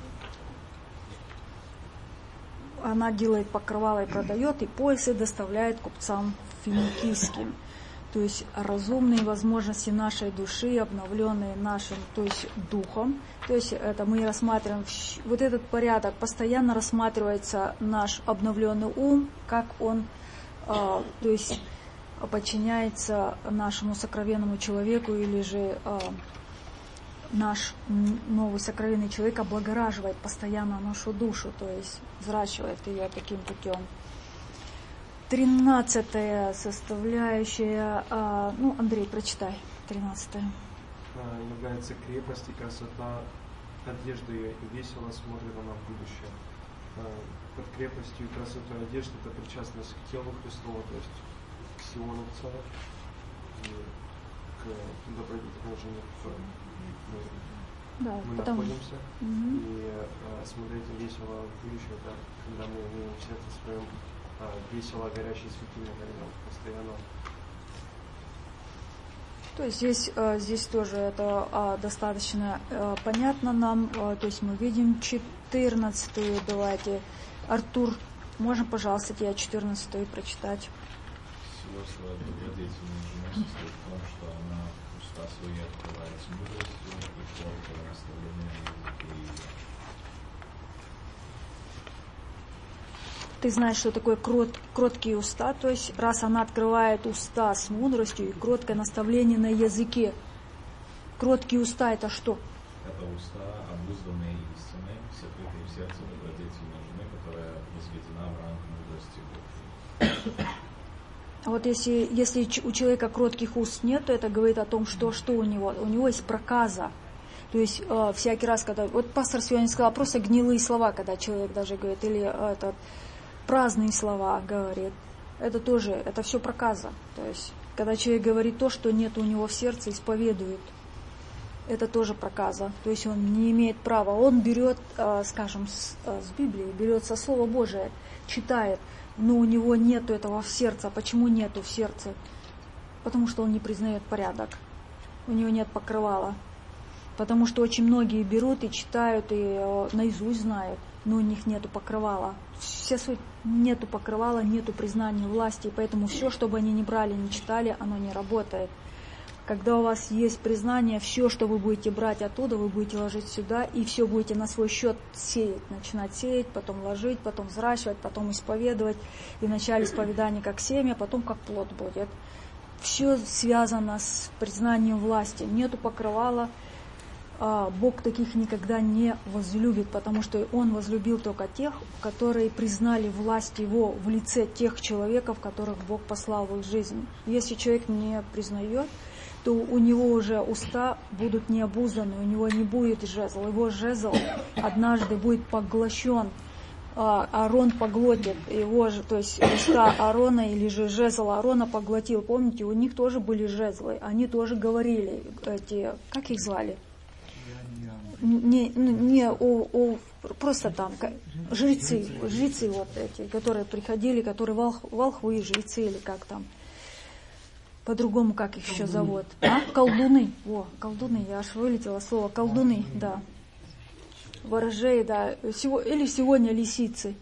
она делает покрывало и продает, и поясы доставляет купцам финикийским. То есть разумные возможности нашей души, обновленные нашим, то есть духом. То есть это мы рассматриваем, вот этот порядок, постоянно рассматривается наш обновленный ум, как он, э, то есть подчиняется нашему сокровенному человеку или же э, наш новый сокровенный человек облагораживает постоянно нашу душу, то есть взращивает ее таким путем. Тринадцатая составляющая, а, ну, Андрей, прочитай, тринадцатая. Является крепость и красота одежды ее, и весело смотрит она в будущее. Под крепостью и красотой одежды это причастность к телу Христову, то есть к Сиону Царя и к добродетельной жене, в которой мы, да, мы потому... находимся. Угу. И а, смотреть весело в будущее, это когда мы имеем в сердце своем а, весело горящий светильник огнем постоянно. То есть здесь, здесь тоже это достаточно понятно нам. То есть мы видим четырнадцатую. Давайте, Артур, можно, пожалуйста, тебе четырнадцатую прочитать? Всего своего добродетельной жены состоит в том, что она уста свои открывает с мудростью и кроткое наставление на языке ее. Ты знаешь, что такое крот, кроткие уста, то есть раз она открывает уста с мудростью и кроткое наставление на языке. Кроткие уста это что? Это уста, обузданные истиной, сокрытые в сердце добродетельной жены, которая возведена в ранг мудрости Божьей. А вот если, если у человека кротких уст нет, то это говорит о том, что, что у него? У него есть проказа. То есть э, всякий раз, когда... Вот пастор сегодня сказал, просто гнилые слова, когда человек даже говорит, или э, этот... праздные слова говорит, это тоже, это все проказа. То есть, когда человек говорит то, что нет у него в сердце, исповедует, это тоже проказа. То есть, он не имеет права. Он берет, скажем, с, с Библии, берет со Слова Божия, читает, но у него нету этого в сердце. А почему нету в сердце? Потому что он не признает порядок. У него нет покрывала. Потому что очень многие берут и читают, и наизусть знают, но у них нету покрывала. Вся суть, нету покрывала, нету признания власти, и поэтому все, что бы они ни брали, ни читали, оно не работает. Когда у вас есть признание, все, что вы будете брать оттуда, вы будете ложить сюда, и все будете на свой счет сеять, начинать сеять, потом ложить, потом взращивать, потом исповедовать, и в начале исповедания как семя, потом как плод будет. Все связано с признанием власти. Нету покрывала, Бог таких никогда не возлюбит, потому что Он возлюбил только тех, которые признали власть Его в лице тех человеков, которых Бог послал в их жизнь. Если человек не признает, то у него уже уста будут необузданы, у него не будет жезл. Его жезл однажды будет поглощен, Аарон поглотит его же, то есть уста Аарона или же жезл Аарона поглотил. Помните, у них тоже были жезлы, они тоже говорили, эти, как их звали? Не, не о, о, просто там жрецы, жрецы вот эти, которые приходили, которые волх, волхвы, жрецы или как там, по-другому как их еще зовут, а? Колдуны, о, колдуны, я аж вылетела слово, колдуны, да, ворожеи, да, Сего, или сегодня лисицы,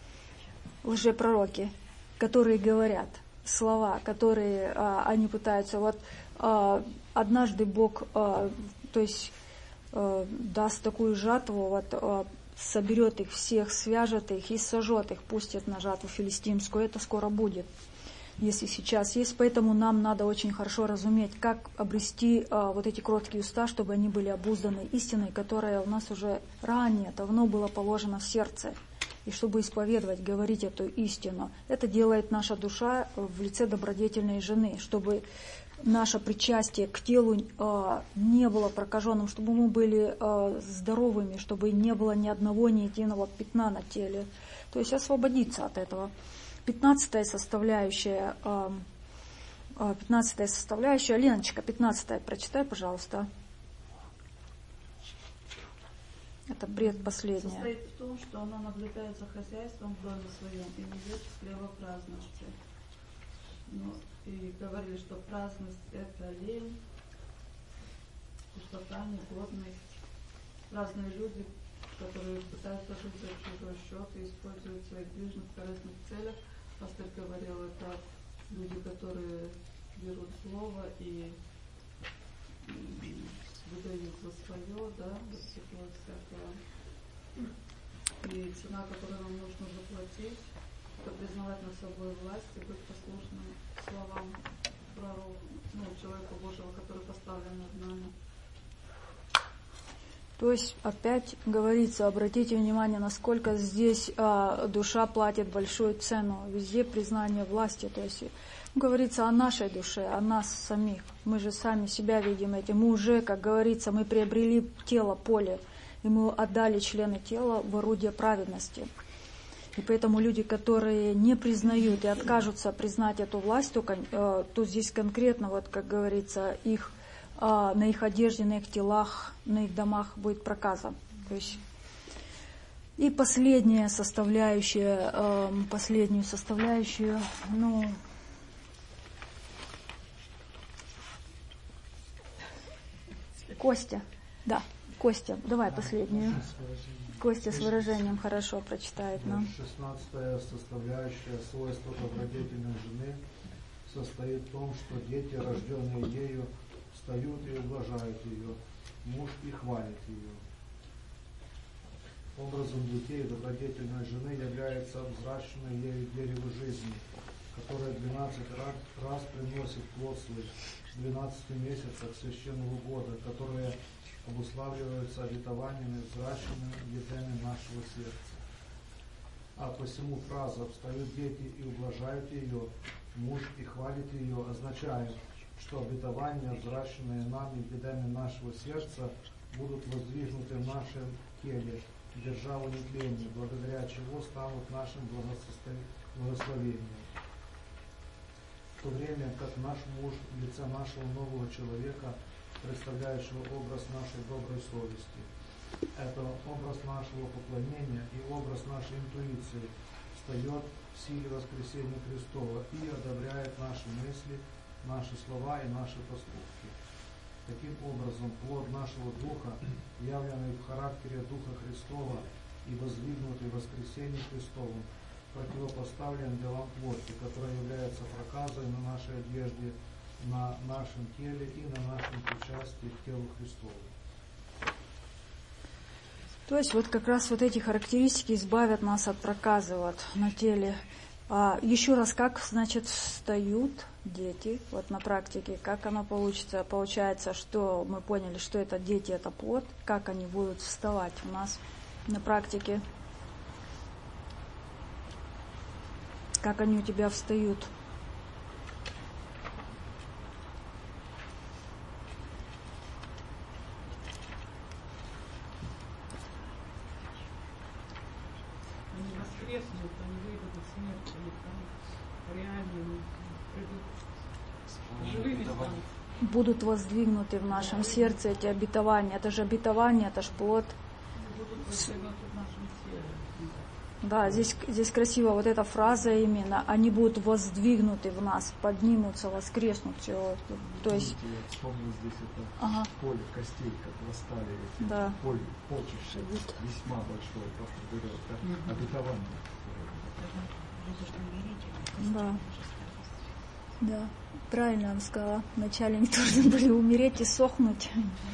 лжепророки, которые говорят слова, которые а, они пытаются, вот а, однажды Бог, а, то есть даст такую жатву, вот, соберет их всех, свяжет их и сожжет их, пустит на жатву филистимскую. Это скоро будет, если сейчас есть. Поэтому нам надо очень хорошо разуметь, как обрести а, вот эти кроткие уста, чтобы они были обузданы истиной, которая у нас уже ранее, давно была положена в сердце. И чтобы исповедовать, говорить эту истину. Это делает наша душа в лице добродетельной жены, чтобы наше причастие к телу э, не было прокаженным, чтобы мы были э, здоровыми, чтобы не было ни одного, ни единого пятна на теле. То есть освободиться от этого. Пятнадцатая составляющая, э, э, пятнадцатая составляющая, Леночка, пятнадцатая, прочитай, пожалуйста. Это бред последняя. Состоит в том, что она наблюдает за хозяйством в доме своем и не идет в чрево праздности. Ну, и говорили, что праздность – это лень, пустота, негодность. Разные люди, которые пытаются жить за чужой счет и используют своих ближних в корыстных целях. Пастор говорил, это люди, которые берут слово и выдают за свое, да, вот такое всякое. И цена, которую нам нужно заплатить, это признавать над собой власть и быть послушным словам пророка, ну, человека Божьего, который поставлен над нами. То есть опять говорится, обратите внимание, насколько здесь а, душа платит большую цену. Везде признание власти. То есть говорится о нашей душе, о нас самих. Мы же сами себя видим этим. Мы уже, как говорится, мы приобрели тело, поле, и мы отдали члены тела в орудие праведности. И поэтому люди, которые не признают и откажутся признать эту власть, то, э, то здесь конкретно, вот как говорится, их на их одежде, на их телах, на их домах будет проказа. То есть и последняя составляющая, э, последнюю составляющую, ну, Костя, да, Костя, давай последнюю. Костя с выражением хорошо прочитает нам. Шестнадцатая составляющая свойства добродетельной жены состоит в том, что дети, рожденные ею, встают и ублажают ее, муж и хвалит ее. Образом детей добродетельной жены является взращенное ею дерево жизни, которое двенадцать раз приносит плод свой в двенадцати месяцах священного года, которые обуславливаются обетованиями, взращенными ядами нашего сердца. А посему фраза «встают дети и ублажают ее, муж и хвалит ее» означает, что обетования, взращенные нами бедами нашего сердца, будут воздвигнуты в нашем теле, державу нетления, благодаря чего станут нашим благословением. В то время как наш муж в лице нашего нового человека, представляющего образ нашей доброй совести, это образ нашего поклонения и образ нашей интуиции, встает в силе воскресения Христова и одобряет наши мысли, наши слова и наши поступки. Таким образом, плод нашего Духа, явленный в характере Духа Христова и воздвигнутый в воскресении Христовом, противопоставлен делам плоти, которая является проказой на нашей одежде, на нашем теле и на нашем причастии к телу Христову. То есть вот как раз вот эти характеристики избавят нас от проказы вот на теле. А еще раз, как, значит, встают дети, вот на практике, как оно получится? Получается, что мы поняли, что это дети, это плод, как они будут вставать у нас на практике? Как они у тебя встают? Они воскреснут, они выйдут из смерти, они там реальными придут, живыми станут. Будут воздвигнуты в нашем сердце эти обетования. Это же обетование, это же плод. Будут воздвигнуты в нашем теле. Да, здесь, здесь красиво вот эта фраза именно. Они будут воздвигнуты в нас, поднимутся, воскреснут. Все. То есть... Я вспомнил здесь это ага. поле костей, как восстали эти да. поле, полчища, весьма большое, это обетование. Да. Да, правильно он сказала. Вначале они должны были умереть и сохнуть.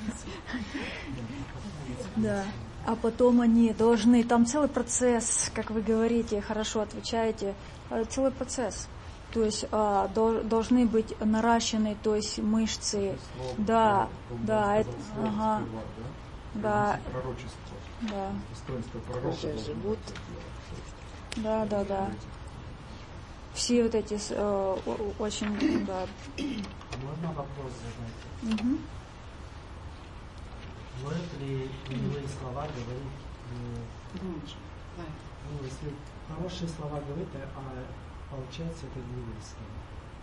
Да. А потом они должны, там целый процесс, как вы говорите, хорошо отвечаете, целый процесс. То есть а, до, должны быть наращены, то есть мышцы. Слово, да, слово, да, это, слово, ага, да, пророчество, да. Достоинство пророка живут. Да, да, да. Все вот эти э, очень, да. Можно вопрос задать? Угу. Может ли гнилые слова говорить? Громче. Э, ну, если хорошие слова говорить, а получается это гнилые слова.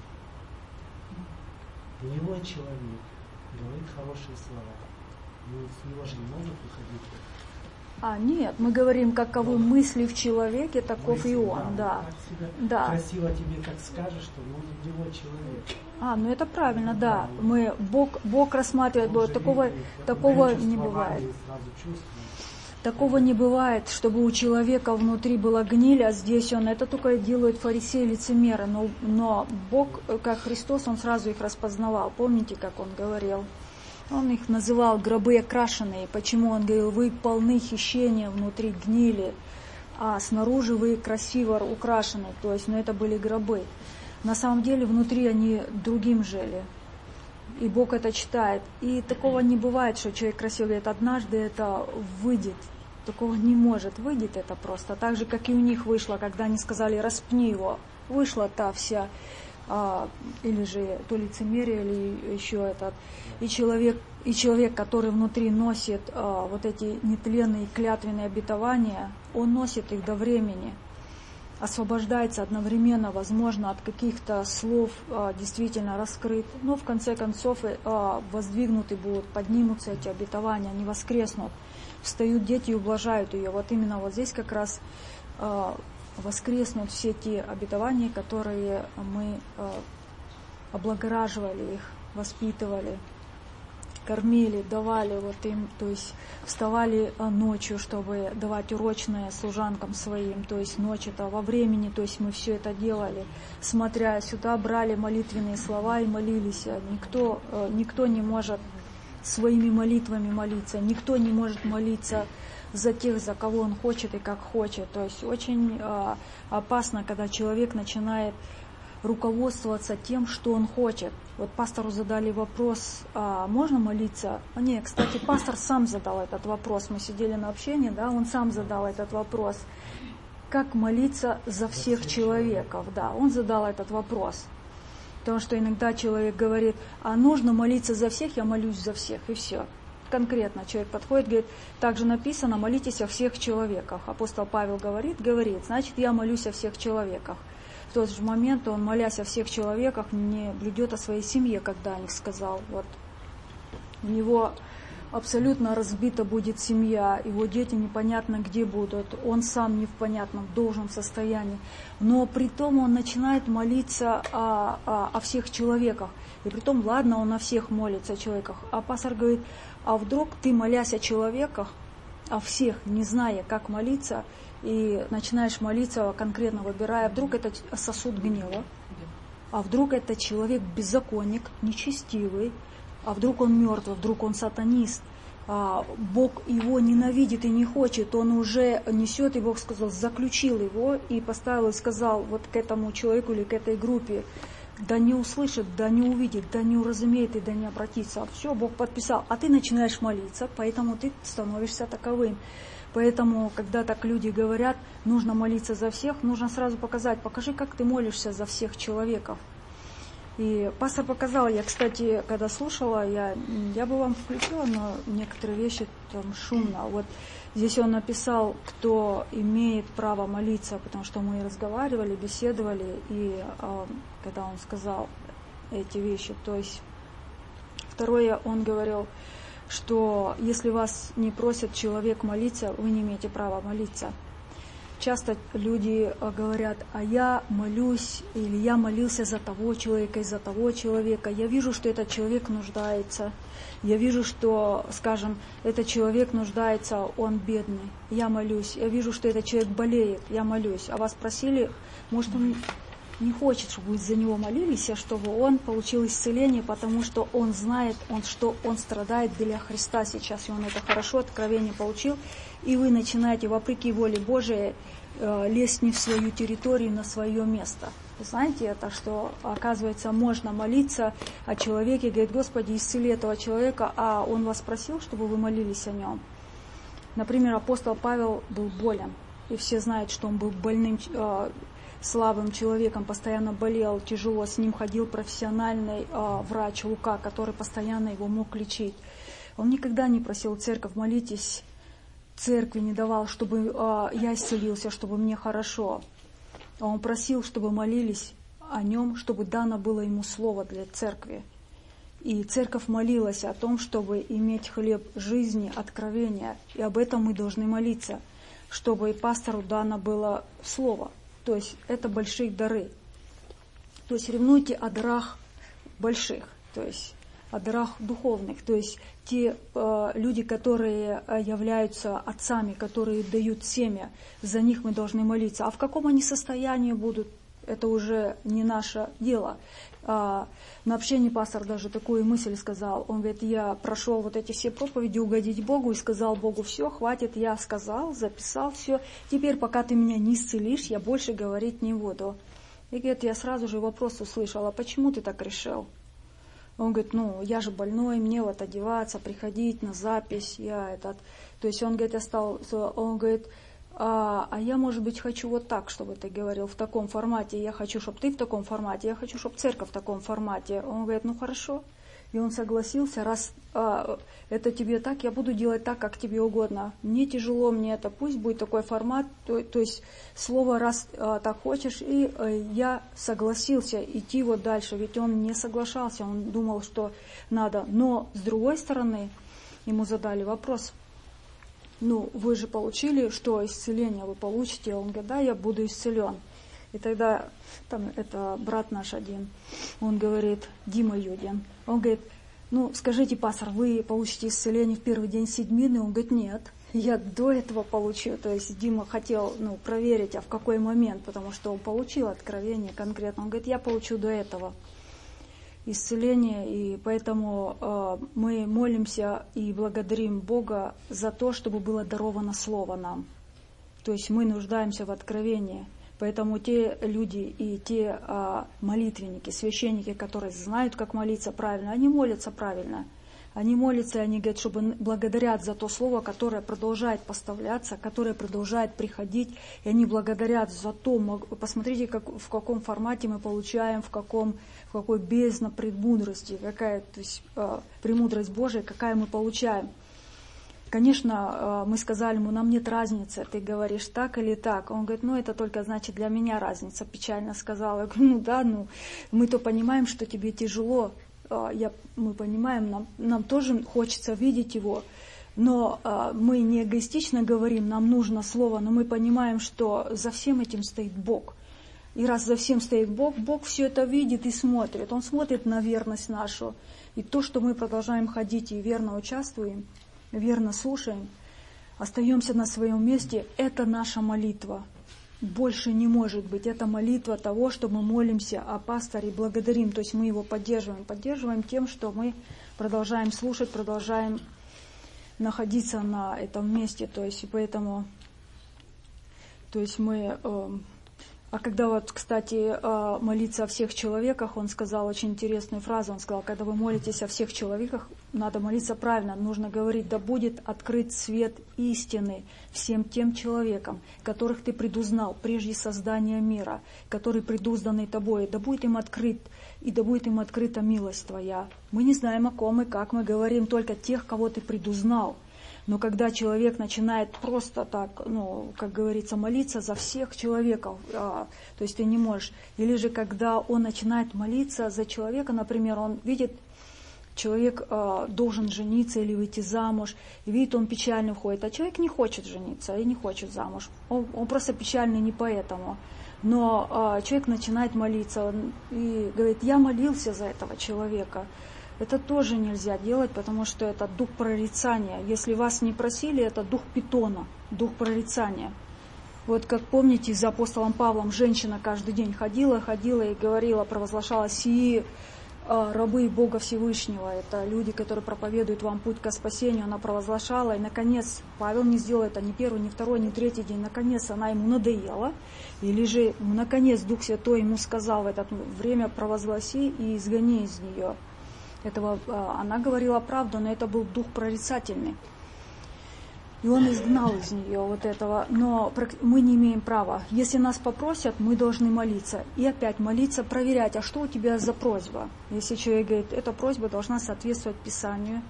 Гнилой человек говорит хорошие слова. Ну, с него же не может выходить. А, нет, мы говорим, каковы ну, мысли в человеке, таков мысли, и он, да. да. Красиво тебе так скажешь, что ну, гнилой человек. А, ну это правильно, да. Мы, Бог, Бог рассматривает, Бог такого, видит, такого не бывает. Такого не бывает, чтобы у человека внутри была гниль, а здесь он, это только делают фарисеи, лицемеры. Но, но Бог, как Христос, Он сразу их распознавал. Помните, как Он говорил? Он их называл гробы окрашенные. Почему? Он говорил, вы полны хищения, внутри гнили, а снаружи вы красиво украшены. То есть, ну это были гробы. На самом деле внутри они другим жили. И Бог это читает. И такого не бывает, что человек красиво говорит, однажды это выйдет. Такого не может. Выйдет это просто. Так же, как и у них вышло, когда они сказали, распни его. Вышла та вся, а, или же то лицемерие, или еще этот. И человек, и человек, который внутри носит а, вот эти нетленные клятвенные обетования, он носит их до времени. Освобождается одновременно, возможно, от каких-то слов, а, действительно раскрыт. Но в конце концов а, воздвигнуты будут, поднимутся эти обетования, они воскреснут. Встают дети и ублажают ее. Вот именно вот здесь как раз а, воскреснут все те обетования, которые мы а, облагораживали их, воспитывали, кормили, давали вот им, то есть вставали ночью, чтобы давать урочное служанкам своим, то есть ночь это во времени, то есть мы все это делали, смотря сюда, брали молитвенные слова и молились. Никто, никто не может своими молитвами молиться, никто не может молиться за тех, за кого он хочет и как хочет. То есть очень а, опасно, когда человек начинает руководствоваться тем, что он хочет. Вот пастору задали вопрос, а можно молиться? А не, кстати, пастор сам задал этот вопрос. Мы сидели на общении, да, он сам задал этот вопрос. Как молиться за всех человеков? Да, он задал этот вопрос. Потому что иногда человек говорит, а нужно молиться за всех, я молюсь за всех, и все. Конкретно человек подходит, говорит, также написано, молитесь о всех человеках. Апостол Павел говорит, говорит, значит, я молюсь о всех человеках. В тот же момент он, молясь о всех человеках, не блюдет о своей семье, когда о них сказал. Вот. У него абсолютно разбита будет семья, его дети непонятно где будут, он сам не в понятном, в должном состоянии. Но при том он начинает молиться о, о, о всех человеках. И при том, ладно, он о всех молится, о человеках. А пастор говорит, а вдруг ты, молясь о человеках, о всех, не зная, как молиться, и начинаешь молиться, конкретно выбирая, вдруг это сосуд гнева, а вдруг это человек беззаконник, нечестивый, а вдруг он мертвый, вдруг он сатанист, а Бог его ненавидит и не хочет, он уже несет, и Бог сказал, заключил его и поставил и сказал вот к этому человеку или к этой группе, да не услышит, да не увидит, да не уразумеет и да не обратится. Все, Бог подписал, а ты начинаешь молиться, поэтому ты становишься таковым. Поэтому, когда так люди говорят, нужно молиться за всех, нужно сразу показать, покажи, как ты молишься за всех человеков. И пастор показал, я, кстати, когда слушала, я, я бы вам включила, но некоторые вещи там шумно. Вот здесь он написал, кто имеет право молиться, потому что мы разговаривали, беседовали, и э, когда он сказал эти вещи, то есть второе, он говорил, что если вас не просит человек молиться, вы не имеете права молиться. Часто люди говорят, а я молюсь, или я молился за того человека, и за того человека. Я вижу, что этот человек нуждается. Я вижу, что, скажем, этот человек нуждается, он бедный. Я молюсь. Я вижу, что этот человек болеет. Я молюсь. А вас просили, может, он не хочет, чтобы вы за него молились, а чтобы он получил исцеление, потому что он знает, он, что он страдает для Христа сейчас, и он это хорошо, откровение получил, и вы начинаете, вопреки воле Божией, лезть не в свою территорию, на свое место. Вы знаете это, что, оказывается, можно молиться о человеке, говорит, Господи, исцели этого человека, а он вас просил, чтобы вы молились о нем. Например, апостол Павел был болен, и все знают, что он был больным, слабым человеком, постоянно болел, тяжело, с ним ходил профессиональный э, врач Лука, который постоянно его мог лечить. Он никогда не просил церковь, молитесь, церкви не давал, чтобы э, я исцелился, чтобы мне хорошо. Он просил, чтобы молились о нем, чтобы дано было ему слово для церкви. И церковь молилась о том, чтобы иметь хлеб жизни, откровения, и об этом мы должны молиться, чтобы и пастору дано было слово. То есть это большие дары. То есть ревнуйте о дарах больших, то есть о дарах духовных. То есть те э, люди, которые являются отцами, которые дают семя, за них мы должны молиться. А в каком они состоянии будут, это уже не наше дело. А, на общении пастор даже такую мысль сказал. Он говорит, я прошел вот эти все проповеди угодить Богу и сказал Богу, все, хватит, я сказал, записал все. Теперь, пока ты меня не исцелишь, я больше говорить не буду. И говорит, я сразу же вопрос услышала, почему ты так решил? Он говорит, ну, я же больной, мне вот одеваться, приходить на запись, я этот... То есть он говорит, я стал... Он говорит, а, а я, может быть, хочу вот так, чтобы ты говорил, в таком формате. Я хочу, чтобы ты в таком формате, я хочу, чтобы церковь в таком формате. Он говорит, ну, хорошо. И он согласился, раз а, это тебе так, я буду делать так, как тебе угодно. Мне тяжело, мне это, пусть будет такой формат, то, то есть слово раз а, так хочешь, и а, я согласился идти вот дальше, ведь он не соглашался, он думал, что надо. Но с другой стороны, ему задали вопрос, ну вы же получили, что исцеление вы получите? Он говорит, да, я буду исцелен. И тогда, там, это брат наш один, он говорит, Дима Юдин, он говорит, ну, скажите, пастор, вы получите исцеление в первый день седмины? Он говорит, нет, я до этого получу. То есть Дима хотел, ну, проверить, а в какой момент, потому что он получил откровение конкретно. Он говорит, я получу до этого исцеление, и поэтому э, мы молимся и благодарим Бога за то, чтобы было даровано Слово нам. То есть мы нуждаемся в откровении. Поэтому те люди и те а, молитвенники, священники, которые знают, как молиться правильно, они молятся правильно. Они молятся, и они говорят, чтобы благодарят за то слово, которое продолжает поставляться, которое продолжает приходить. И они благодарят за то, посмотрите, как, в каком формате мы получаем, в, каком, в какой бездна премудрости, какая, то есть, а, премудрость Божия, какая мы получаем. Конечно, мы сказали ему, нам нет разницы, ты говоришь так или так. Он говорит, ну это только значит для меня разница, печально сказала. Я говорю, ну да, ну мы-то понимаем, что тебе тяжело, я, мы понимаем, нам, нам тоже хочется видеть его, но мы не эгоистично говорим, нам нужно слово, но мы понимаем, что за всем этим стоит Бог. И раз за всем стоит Бог, Бог все это видит и смотрит, Он смотрит на верность нашу. И то, что мы продолжаем ходить и верно участвуем, верно слушаем, остаемся на своем месте, это наша молитва. Больше не может быть. Это молитва того, что мы молимся о пасторе, благодарим. То есть мы его поддерживаем. Поддерживаем тем, что мы продолжаем слушать, продолжаем находиться на этом месте. То есть поэтому, то есть мы... Э, а когда вот, кстати, молиться о всех человеках, он сказал очень интересную фразу. Он сказал, когда вы молитесь о всех человеках, надо молиться правильно. Нужно говорить, да будет открыт свет истины всем тем человекам, которых ты предузнал прежде создания мира, которые предузданы тобой. Да будет им открыт, и да будет им открыта милость твоя. Мы не знаем, о ком и как, мы говорим только тех, кого ты предузнал. Но когда человек начинает просто так, ну, как говорится, молиться за всех человеков, а, то есть ты не можешь. Или же когда он начинает молиться за человека, например, он видит, человек а, должен жениться или выйти замуж, и видит, он печально входит, а человек не хочет жениться и не хочет замуж. Он, он просто печальный не поэтому. Но а, человек начинает молиться он, и говорит, я молился за этого человека. Это тоже нельзя делать, потому что это дух прорицания. Если вас не просили, это дух питона, дух прорицания. Вот как помните, за апостолом Павлом женщина каждый день ходила, ходила и говорила, провозглашала сии рабы Бога Всевышнего. Это люди, которые проповедуют вам путь ко спасению. Она провозглашала, и наконец Павел не сделал это ни первый, ни второй, ни третий день. Наконец она ему надоела. Или же, наконец, Дух Святой ему сказал в это время провозгласи и изгони из нее. Этого, она говорила правду, но это был дух прорицательный. И он изгнал из нее вот этого. Но мы не имеем права. Если нас попросят, мы должны молиться. И опять молиться, проверять, а что у тебя за просьба? Если человек говорит, эта просьба должна соответствовать Писанию.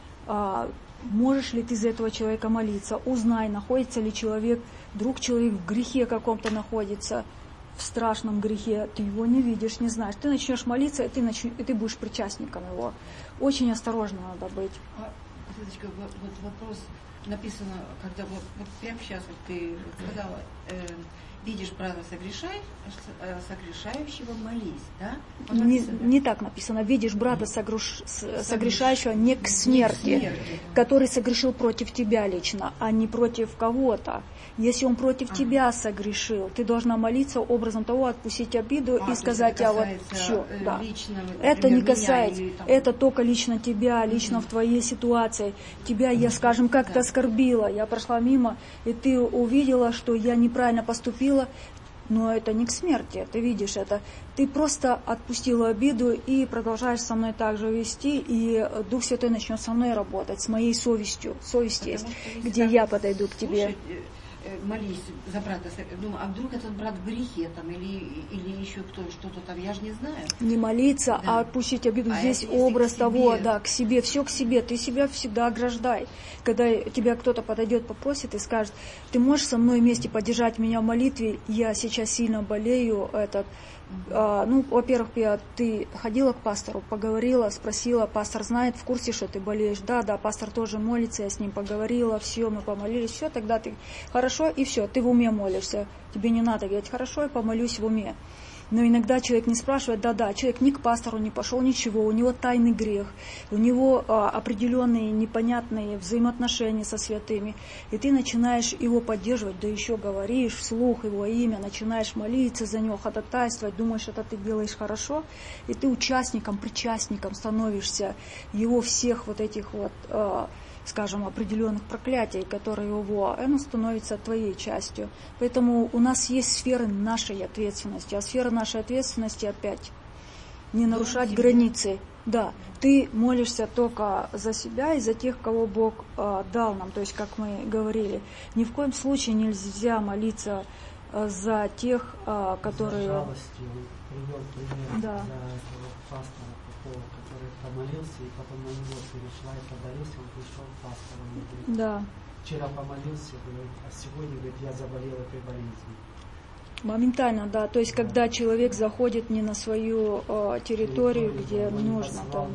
Можешь ли ты за этого человека молиться? Узнай, находится ли человек, вдруг человек в грехе каком-то находится, в страшном грехе, ты его не видишь, не знаешь. Ты начнешь молиться, и ты, нач... и ты будешь причастником его. Очень осторожно надо быть. А, Светочка, вот, вот вопрос написано, когда вот, вот прямо сейчас вот ты сказала, э, видишь брата согрешай, согрешающего молись, да? Не, не так написано. Видишь брата согруш, согрешающего не к смерти, не к смерти, который согрешил против тебя лично, а не против кого-то. Если он против а. тебя согрешил, ты должна молиться образом того, отпустить обиду а, и сказать, а вот все. Да. Это не касается, или, там... это только лично тебя, лично mm-hmm. в твоей ситуации. Тебя я, скажем, как-то да. оскорбила, я прошла мимо, и ты увидела, что я неправильно поступила, но это не к смерти, ты видишь это. Ты просто отпустила обиду и продолжаешь со мной так же вести, и Дух Святой начнет со мной работать, с моей совестью. Совесть есть, где я подойду к тебе. Слушай, молись за брата, думаю, а вдруг этот брат в грехе там, или, или еще кто, что-то там, я же не знаю. Не молиться, да. а отпустить обиду. А здесь образ того, да, к себе, все к себе. Ты себя всегда ограждай. Когда тебя кто-то подойдет, попросит и скажет, ты можешь со мной вместе поддержать меня в молитве, я сейчас сильно болею, этот, а, ну, во-первых, я, ты ходила к пастору, поговорила, спросила, пастор знает, в курсе, что ты болеешь? Да, да, пастор тоже молится, я с ним поговорила, все, мы помолились, все, тогда ты хорошо, и все, ты в уме молишься. Тебе не надо говорить, хорошо, я помолюсь в уме. Но иногда человек не спрашивает, да-да, человек ни к пастору не пошел, ничего, у него тайный грех, у него а, определенные непонятные взаимоотношения со святыми, и ты начинаешь его поддерживать, да еще говоришь вслух его имя, начинаешь молиться за него, ходатайствовать, думаешь, это ты делаешь хорошо, и ты участником, причастником становишься его всех вот этих вот, а, скажем, определенных проклятий, которые его, оно становится твоей частью. Поэтому у нас есть сферы нашей ответственности, а сфера нашей ответственности опять не нарушать границы. Да, ты молишься только за себя и за тех, кого Бог э, дал нам. То есть, как мы говорили, ни в коем случае нельзя молиться э, за тех, э, которые... За жалостью привел пример да. для этого пастора Попова, который помолился, и потом на него перешла и подарился, он пришел к пастору. Говорит, да. Вчера помолился, говорит, а сегодня, говорит, я заболел этой болезнью. Моментально, да. То есть, когда человек заходит не на свою э, территорию, где нужно. Там...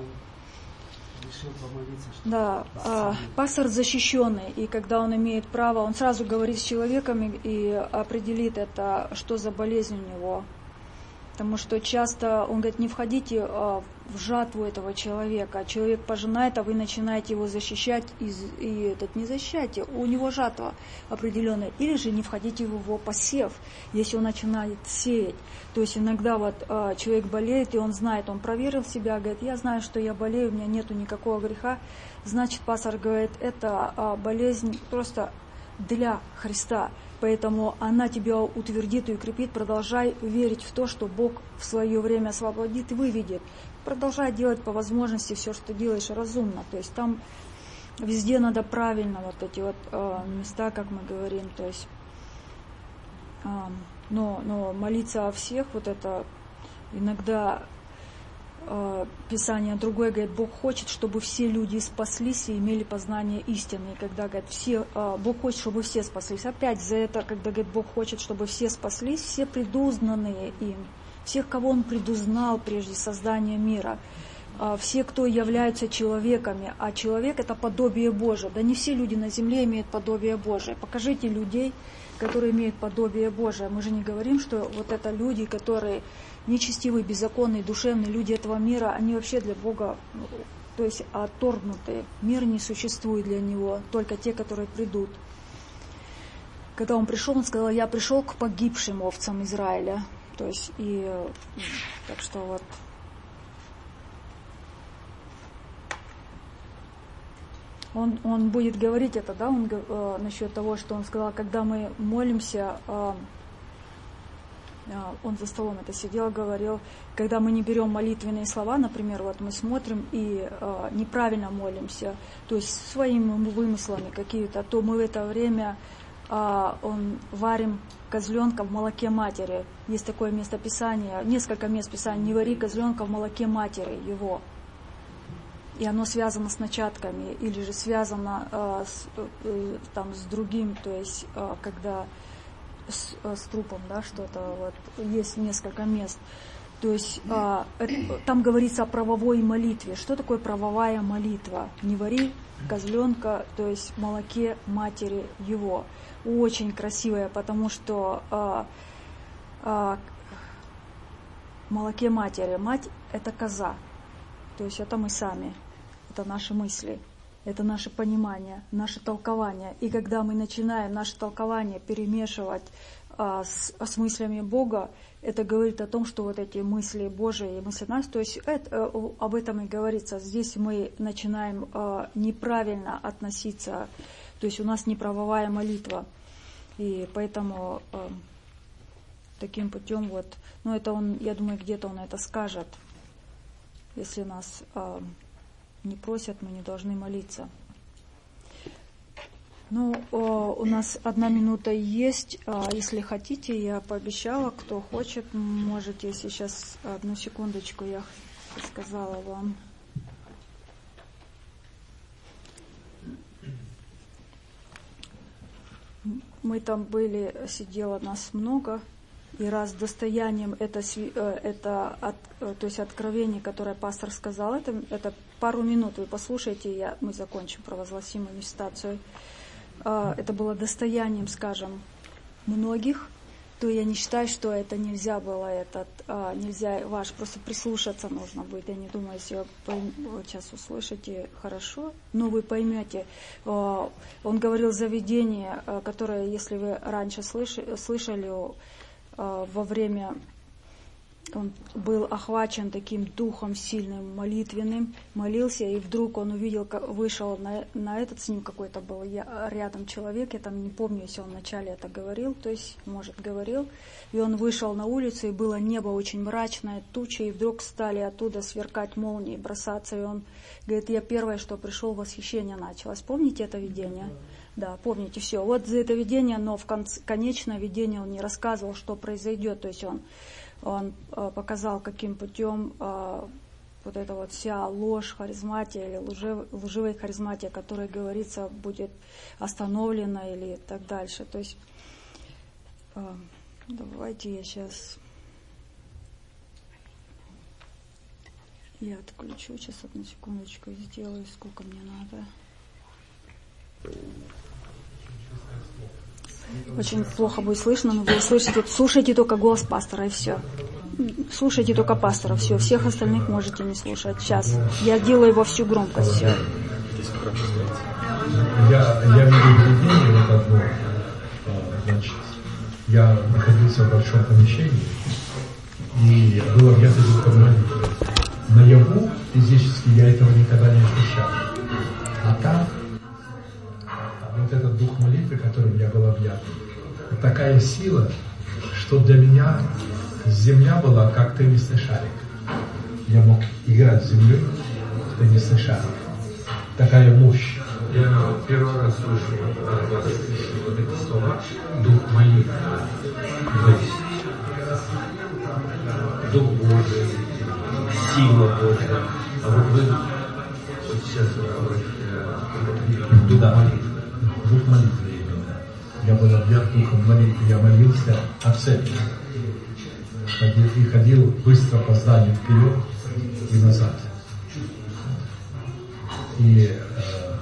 Да, а, пастор защищенный, и когда он имеет право, он сразу говорит с человеком и, и определит это, что за болезнь у него. Потому что часто он говорит, не входите а, в жатву этого человека. Человек пожинает, а вы начинаете его защищать, и, и этот, не защищайте, у него жатва определенная. Или же не входите в его посев, если он начинает сеять. То есть иногда вот а, человек болеет, и он знает, он проверил себя, говорит, я знаю, что я болею, у меня нету никакого греха. Значит, пастор говорит, это а, болезнь просто для Христа. Поэтому она тебя утвердит и укрепит. Продолжай верить в то, что Бог в свое время освободит и выведет. Продолжай делать по возможности все, что делаешь, разумно. То есть там везде надо правильно вот эти вот э, места, как мы говорим. То есть, э, но, но молиться о всех, вот это иногда э, Писание другое говорит, Бог хочет, чтобы все люди спаслись и имели познание истины. И когда говорит, все, э, Бог хочет, чтобы все спаслись. Опять за это, когда говорит, Бог хочет, чтобы все спаслись, все предузнанные им, всех, кого Он предузнал прежде создания мира, э, все, кто являются человеками, а человек это подобие Божие. Да не все люди на земле имеют подобие Божие. Покажите людей, которые имеют подобие Божие. Мы же не говорим, что вот это люди, которые нечестивые, беззаконные, душевные люди этого мира, они вообще для Бога, то есть отторгнутые. Мир не существует для Него, только те, которые придут. Когда Он пришел, Он сказал, я пришел к погибшим овцам Израиля. То есть, и так что вот. Он, он будет говорить это, да, он, э, насчет того, что Он сказал, когда мы молимся, э, он за столом это сидел, говорил, когда мы не берем молитвенные слова, например, вот мы смотрим и э, неправильно молимся, то есть своими вымыслами какие-то, то мы в это время э, он, варим козленка в молоке матери. Есть такое местописание, несколько мест писания, не вари козленка в молоке матери его. И оно связано с начатками, или же связано э, с, э, там, с другим, то есть э, когда С, с трупом, да, что-то вот есть несколько мест. То есть а, это, там говорится о правовой молитве. Что такое правовая молитва? Не вари козленка, то есть в молоке матери его. Очень красивая, потому что а, а, в молоке матери. Мать это коза. То есть это мы сами. Это наши мысли. Это наше понимание, наше толкование. И когда мы начинаем наше толкование перемешивать а, с, с мыслями Бога, это говорит о том, что вот эти мысли Божии и мысли нас, то есть это, об этом и говорится. Здесь мы начинаем а, неправильно относиться, то есть у нас неправовая молитва. И поэтому а, таким путем вот, ну это он, я думаю, где-то он это скажет. Если нас э, не просят, мы не должны молиться. Ну, э, у нас одна минута есть. Э, если хотите, я пообещала, кто хочет, можете сейчас одну секундочку, я сказала вам. Мы там были, сидело нас много. И раз достоянием это, это от, то есть откровение, которое пастор сказал, это, это пару минут, вы послушайте, я, мы закончим, провозгласим манифестацию. Это было достоянием, скажем, многих, то я не считаю, что это нельзя было, этот, нельзя, ваш, просто прислушаться нужно будет. Я не думаю, если вы пойм, вот сейчас услышите хорошо, но вы поймете. Он говорил заведение, которое, если вы раньше слышали, слышали во время, он был охвачен таким духом сильным, молитвенным, молился, и вдруг он увидел, вышел на, на этот, с ним какой-то был я, рядом человек, я там не помню, если он вначале это говорил, то есть, может, говорил, и он вышел на улицу, и было небо очень мрачное, тучи, и вдруг стали оттуда сверкать молнии, бросаться, и он говорит, я первое, что пришел, восхищение началось. Помните это видение? Да, помните, все. Вот за это видение, но в конце, конечное видение он не рассказывал, что произойдет. То есть он, он э, показал, каким путем э, вот эта вот вся ложь, харизматия или лжив, лживая харизматия, которая, говорится, будет остановлена или так дальше. То есть э, давайте я сейчас... Я отключу, сейчас одну секундочку сделаю, сколько мне надо. Очень плохо будет слышно, но вы услышите, слушайте только голос пастора и все. Слушайте только пастора, все. Всех остальных можете не слушать. Сейчас. Я делаю во всю громкость, все. Я, я видел видение вот одно. Значит, я находился в большом помещении, и было объято духом молитвы. Наяву физически я этого никогда не ощущал. А так, вот этот дух молитвы, которым я был объят, такая сила, что для меня земля была как теннисный шарик. Я мог играть с землей в теннисный шарик. Такая мощь. Я первый раз слышу от вас вот эти слова «дух молитвы». Дух Божий, сила Божия. А вот вы сейчас говорите «дух молитвы». Дух молитвы именно. Я был объят духом молитвы, я молился о церкви. Ходил, и ходил быстро по зданию вперед и назад. И э,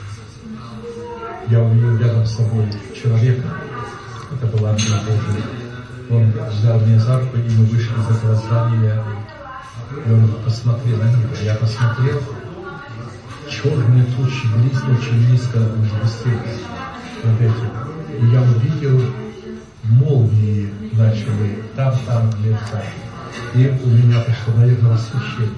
я увидел рядом с собой человека, это был ангел Божий. Он взял меня за руку, и мы вышли из этого здания, и он посмотрел на него. Я посмотрел, черные тучи близко, очень близко сгустились над этим. И я увидел, молнии начали там-там мерцать. И у меня пришло, наверное, восхищение.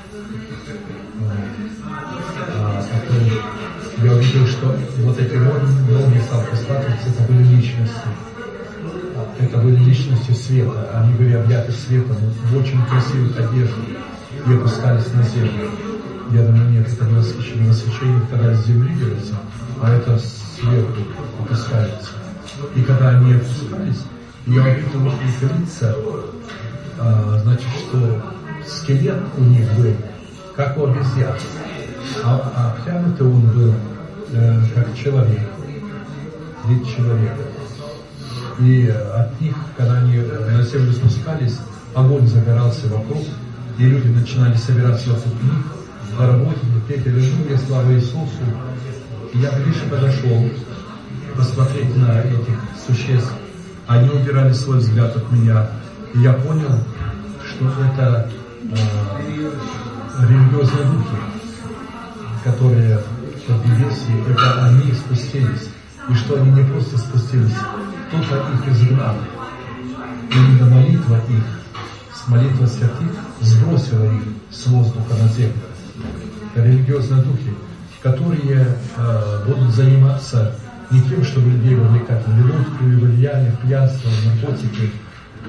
А потом я увидел, что вот эти молнии, молнии стал просматриваться, это были личности. Это были личности света. Они были объяты светом в очень красивых одеждах и опускались на землю. Я думаю, нет, это не восхищение. Восхищение, когда с земли берется, а это сверху опускается. И когда они опускались, я увидел их лица, а, значит, что скелет у них был, как у обезьян, а, а обтянутый он был, э, как человек, вид человека. И от них, когда они на землю спускались, огонь загорался вокруг, и люди начинали собираться вокруг них, по работе, петь аллилуйя, слава Иисусу. И я ближе подошел посмотреть на этих существ. Они убирали свой взгляд от меня. И я понял, что это э, религиозные духи, которые в Поднебесье, это они спустились. И что они не просто спустились, кто-то их изгнал. Именно молитва их, с молитвой святых, сбросила их с воздуха на землю. Религиозные духи, которые э, будут заниматься не тем, чтобы людей вовлекать в вино, в влияние, в пьянство, в наркотики,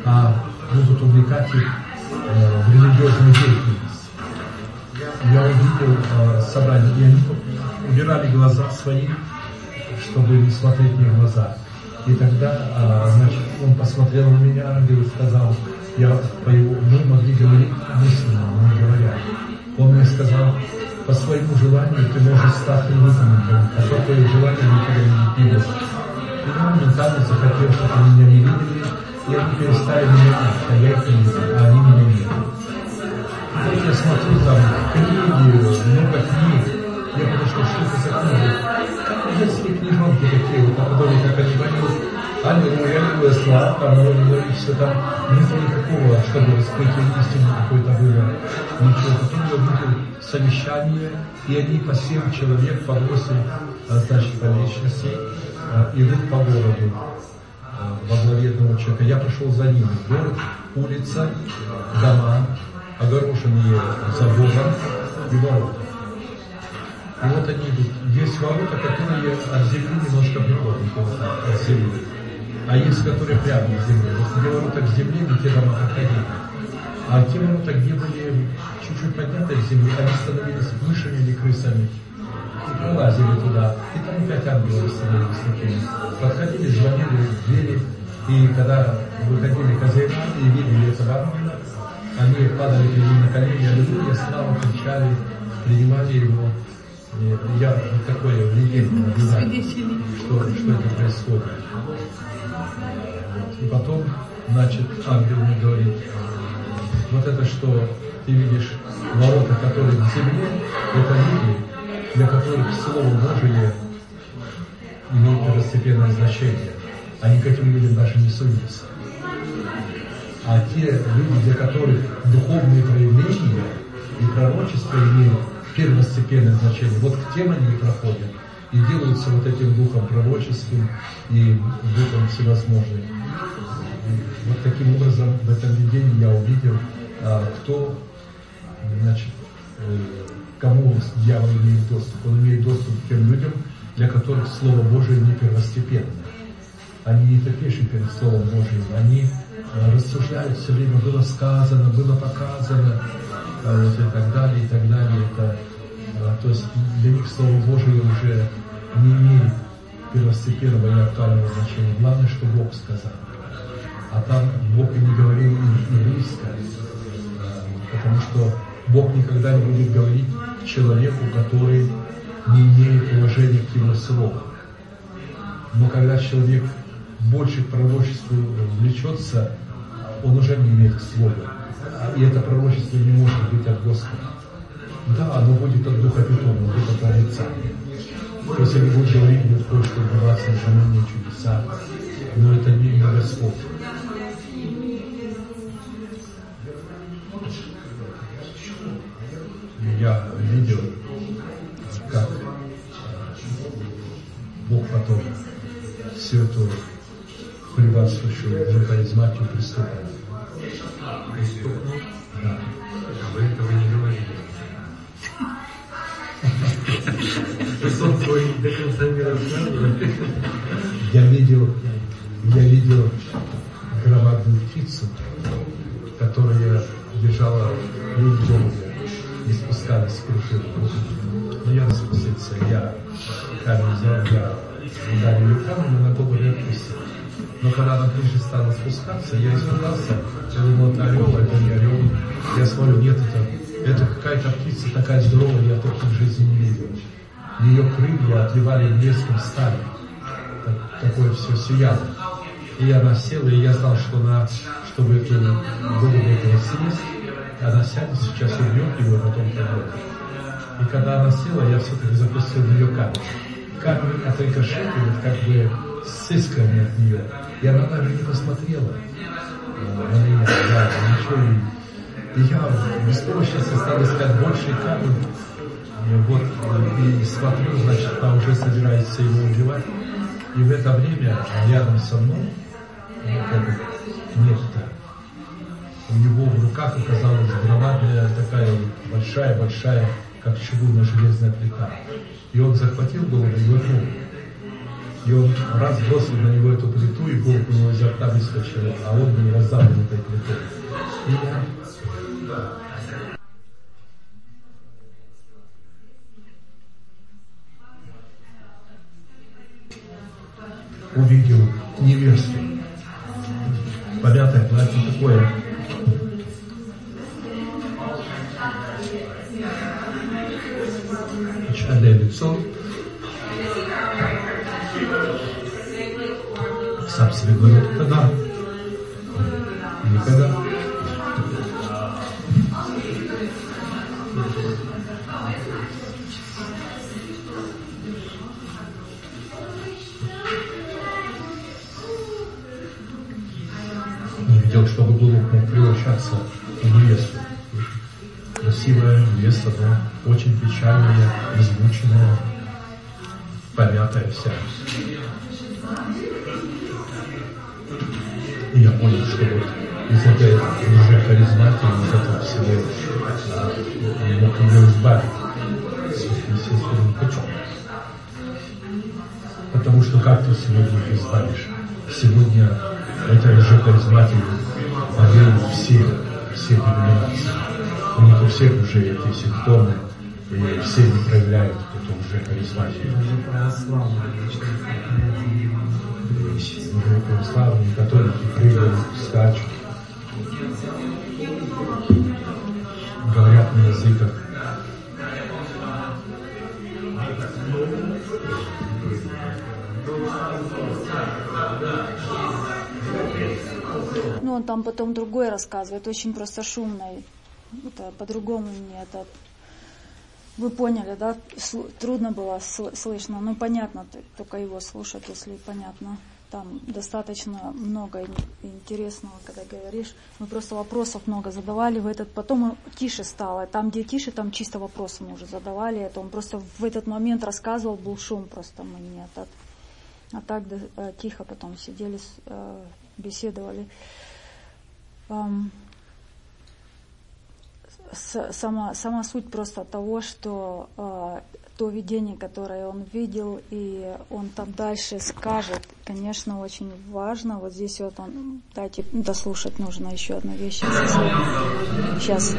а будут увлекать их э, в религиозную деятельность. Я увидел э, собрание, и они убирали глаза свои, чтобы не смотреть мне в глаза. И тогда, э, значит, он посмотрел на меня, ангел, и сказал, я по его, мы могли говорить мысленно, но не говоря. Он мне сказал, по своему желанию ты можешь стать невыполненным, а то твое желание никогда не будет. И я моментально захотел, чтобы они меня не видели, и они перестали меня видеть, а я их не видел, а они меня не видели. Вот я смотрю там книги, много книг, я подошел, что это за книги? Как детские книжонки такие, вот, которые, как они поют, аллилуйя, аллилуйя, слава, аллилуйя, и все там. Нет никакого, чтобы раскрытие истины какое-то было, ничего. Потом я увидел совещание, и они по семь человек, по восемь, значит, по личности, идут по городу во главе одного человека. Я пошел за ними. Город, улица, дома, огорошенные забором и ворота. И вот они идут. Есть ворота, которые от земли немножко прикладненько, вот так, от земли. А есть, которые прямо от земли. Вот где ворота к земле, где те дома подходили. А те ворота, где были чуть-чуть подняты от земли, они становились мышами или крысами. И пролазили туда. И там опять ангелы становились такими. Подходили, звонили в двери. И когда выходили хозяева и видели этого ангела, они падали перед ним на колени, аллилуйя, слава, кричали, принимали его. И я такое влияние наблюдаю, что, что это происходит. И потом, значит, ангел мне говорит, вот это, что ты видишь ворота, которые в земле, это люди, для которых Слово Божие имеет первостепенное значение. Они к этим людям даже не судятся. А те люди, для которых духовные проявления и пророчество имеют первостепенное значение, вот к тем они не проходят и делаются вот этим духом пророческим и духом всевозможным. И вот таким образом в этом видении я увидел, кто, значит, кому дьявол имеет доступ. Он имеет доступ к тем людям, для которых Слово Божие не первостепенно. Они не топеши перед Словом Божьим, они рассуждают все время, было сказано, было показано, и так далее, и так далее. Это, то есть для них Слово Божие уже не имеет первостепенного и актуального значения. Главное, что Бог сказал. А там Бог и не говорил и близко, потому что Бог никогда не будет говорить человеку, который не имеет уважения к Его Слову. Но когда человек больше к пророчеству влечется, он уже не имеет к Слову. И это пророчество не может быть от Господа. Да, оно будет от Духа Питона, будет от Творца. То есть они будут говорить, будет кое-что убиваться, знамения, чудеса, но это не имя Господь. Я видел, как Бог потом всю эту хулиганствующую харизматию приступил. Приступил? Да. А вы этого не говорили. Сон твой до конца не рассказывали. Я видел, я видел громадную птицу, которая лежала в доме и спускалась с крыши. Но я не спустился, я камень взял, я ударил ее камнем, на голову я отпустил. Но когда на крыше стала спускаться, я испугался, я думал, это орел, это не орел. Я смотрю, нет, это, это какая-то птица такая здоровая, я таких в жизни не видел. Ее крылья отливали блеском стали. Так, такое все сияло. И она села, и я знал, что она, чтобы эту голову этого съесть, она сядет, сейчас убьет его, а потом пойдет. И когда она села, я все-таки запустил в нее камень. Камень отрикошетил, как бы с искрами от нее. И она даже не посмотрела на меня, да, ничего. И я в беспомощности стал искать больший камень. Вот, и смотрю, значит, она уже собирается его убивать. И в это время рядом со мной, как некто, у него в руках оказалась громадная такая большая-большая, как чугунно-железная плита. И он захватил голову и вырнул. И он раз бросил на него эту плиту, и Бог у него изо рта выскочил, а он был раздавлен этой плитой. И я увидел невесту, помятое платье такое, печальное лицо, сам себе говорю, когда, никогда. Не видел, чтобы Бог мог превращаться в невесту. Красивая невеста, но очень печальная, измученная, помятая вся. И я понял, что вот из этой уже харизматии, из этого всего не мог ее избавить. Естественно, не хочу. Потому что как ты сегодня их избавишь? Сегодня этой же харизматии поверят все, все деноминации. У них у всех уже эти симптомы, и все не проявляют эту уже харизматию. Уже православные, католики прыгают, скачут, говорят на языках. Ну, он там потом другой рассказывает, очень просто шумно. Это по-другому мне это... Вы поняли, да? Трудно было слышно. Ну, понятно, только его слушать, если понятно. Там достаточно много интересного, когда говоришь. Мы просто вопросов много задавали в этот, потом тише стало. Там, где тише, там чисто вопросы мы уже задавали. Это он просто в этот момент рассказывал, был шум просто мы не этот. А так да, тихо потом сидели, беседовали. Сама, сама суть просто того, что э, то видение, которое он видел, и он там дальше скажет, конечно, очень важно. Вот здесь вот он, дайте дослушать, нужно еще одну вещь. Сейчас.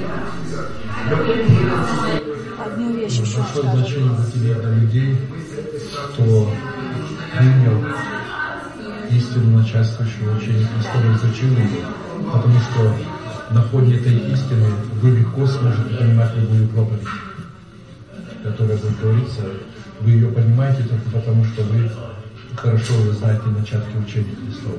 Одну вещь еще скажет. Большое значение бытия для людей, кто принял истину начальствующего учения Христова, изучил ее, потому что на фоне этой истины вы легко сможете понимать любую проповедь, которая будет говориться. Вы ее понимаете только потому, что вы хорошо вы знаете начатки учения Христова.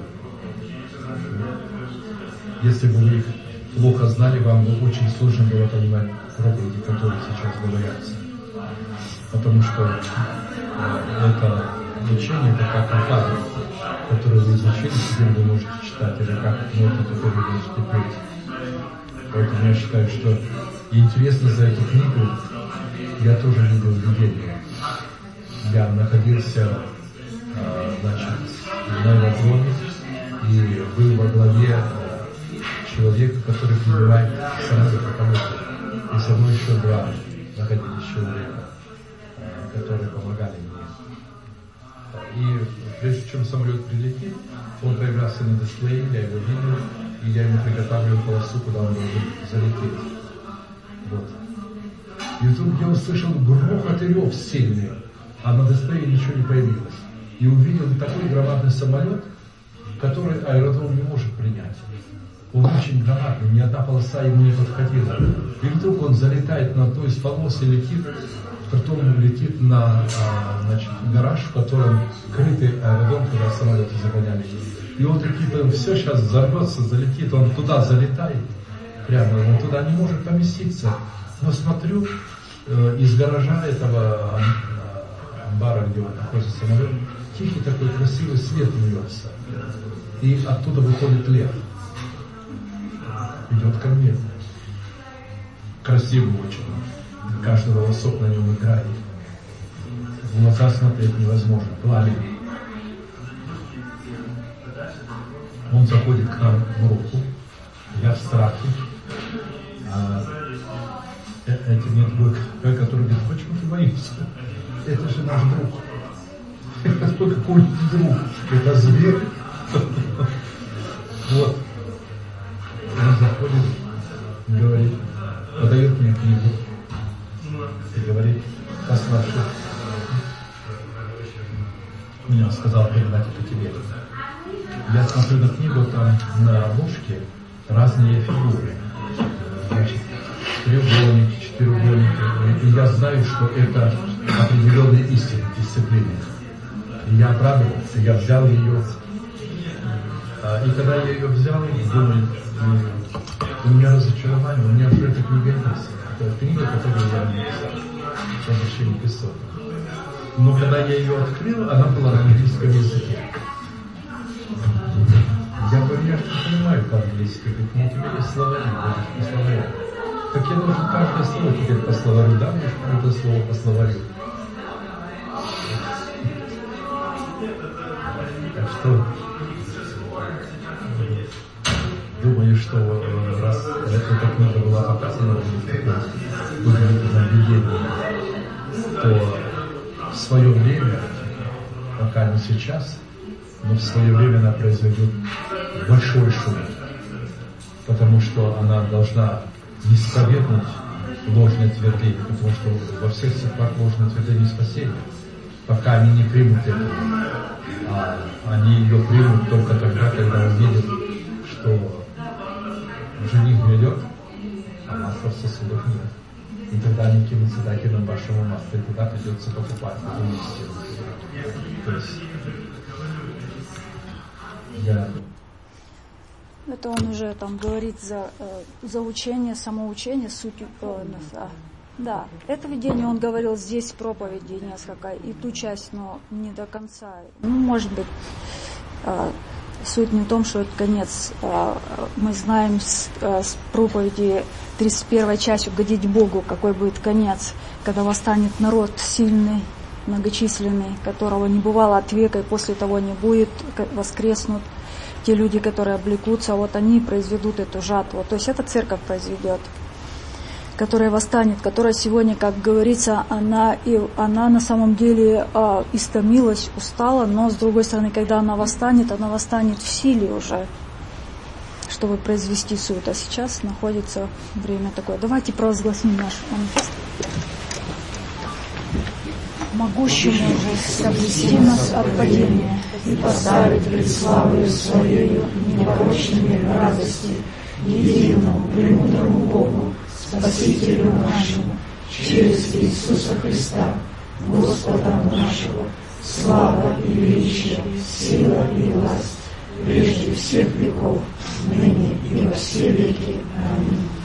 Если бы вы их плохо знали, вам бы очень сложно было понимать проповеди, которые сейчас говорятся. Потому что э, это учение, это как алфавит, который вы изучили, теперь вы можете читать, или как ноты, которые вы можете петь. Поэтому я считаю, что интересно за эту книгу я тоже видел видение. Я находился значит, в Новодроме и был во главе человека, который принимает сразу кого-то. И со мной еще два находились человека, которые помогали мне. И прежде чем самолет прилетит, он появлялся на дисплее, я его видел, и я ему приготавливал полосу, куда он должен залететь. Вот. И вдруг я услышал грохот и рев сильный, а на дисплее ничего не появилось. И увидел такой громадный самолет, который аэродром не может принять. Он очень громадный, ни одна полоса ему не подходила. И вдруг он залетает на одну из полос и летит, потом летит на значит, гараж, в котором крытый аэродром, куда самолеты загоняли. И он такие, все сейчас взорвется, залетит, он туда залетает, прямо, он туда не может поместиться. Но смотрю, э, из гаража этого амбара, где вот находится самолет, тихий такой красивый свет льется. И оттуда выходит лев. Идет ко мне. Красивый очень. Каждый волосок на нем играет. В глаза смотреть невозможно, пламенный. Он заходит к нам в руку, я в страхе. А это нет Бог, который говорит, почему ты боишься? Это же наш друг. Это кто такой друг? Это зверь. Вот. Он заходит, говорит, подает мне книгу и говорит, послушай, мне он сказал передать это тебе. Я смотрю на книгу, там на обложке разные фигуры. Значит, треугольники, четырехугольники. И я знаю, что это определенные истины, дисциплины. И я обрадовался, я взял ее. И когда я ее взял, думаю, у меня разочарование, у меня уже эта книга есть. Это книга, которую я написал. Возвращение Песота. Но когда я ее открыл, она была на английском языке. Я говорю, я не понимаю по-английски, но у тебя есть словари, по словарю. Так я должен каждое слово теперь по словарю, да, мне каждое слово по словарю. Так что думаю, что раз эта книга была показана в удивительном видении, то в свое время, пока не сейчас, но в свое время она произведет большой шум, потому что она должна не спровергнуть ложное твердение, потому что во всех церквах ложное твердение спасения, пока они не примут это, а они ее примут только тогда, когда увидят, что жених грядет, а масла в сосудах нет. И тогда они кинутся, дайте нам вашего масла, и тогда придется покупать эту истину. То есть, я... Это он уже там говорит за, за учение, самоучение, суть. Э, да, это видение он говорил здесь в проповеди несколько, и ту часть, но не до конца. Ну, может быть, э, суть не в том, что это конец. Э, мы знаем с, э, с проповеди тридцать первой части «Угодить Богу», какой будет конец, когда восстанет народ сильный, многочисленный, которого не бывало от века, и после того не будет, воскреснут те люди, которые облекутся, вот они произведут эту жатву. То есть эта церковь произведет, которая восстанет, которая сегодня, как говорится, она, и, она на самом деле э, истомилась, устала, но с другой стороны, когда она восстанет, она восстанет в силе уже, чтобы произвести суд. А сейчас находится время такое. Давайте провозгласим наш манифест. Могущему же соблюсти нас от падения и поставить пред славою Своею непорочными радости, единому, премудрому Богу, Спасителю нашему, через Иисуса Христа, Господа нашего, слава и величие, сила и власть, прежде всех веков, ныне и во все веки. Аминь.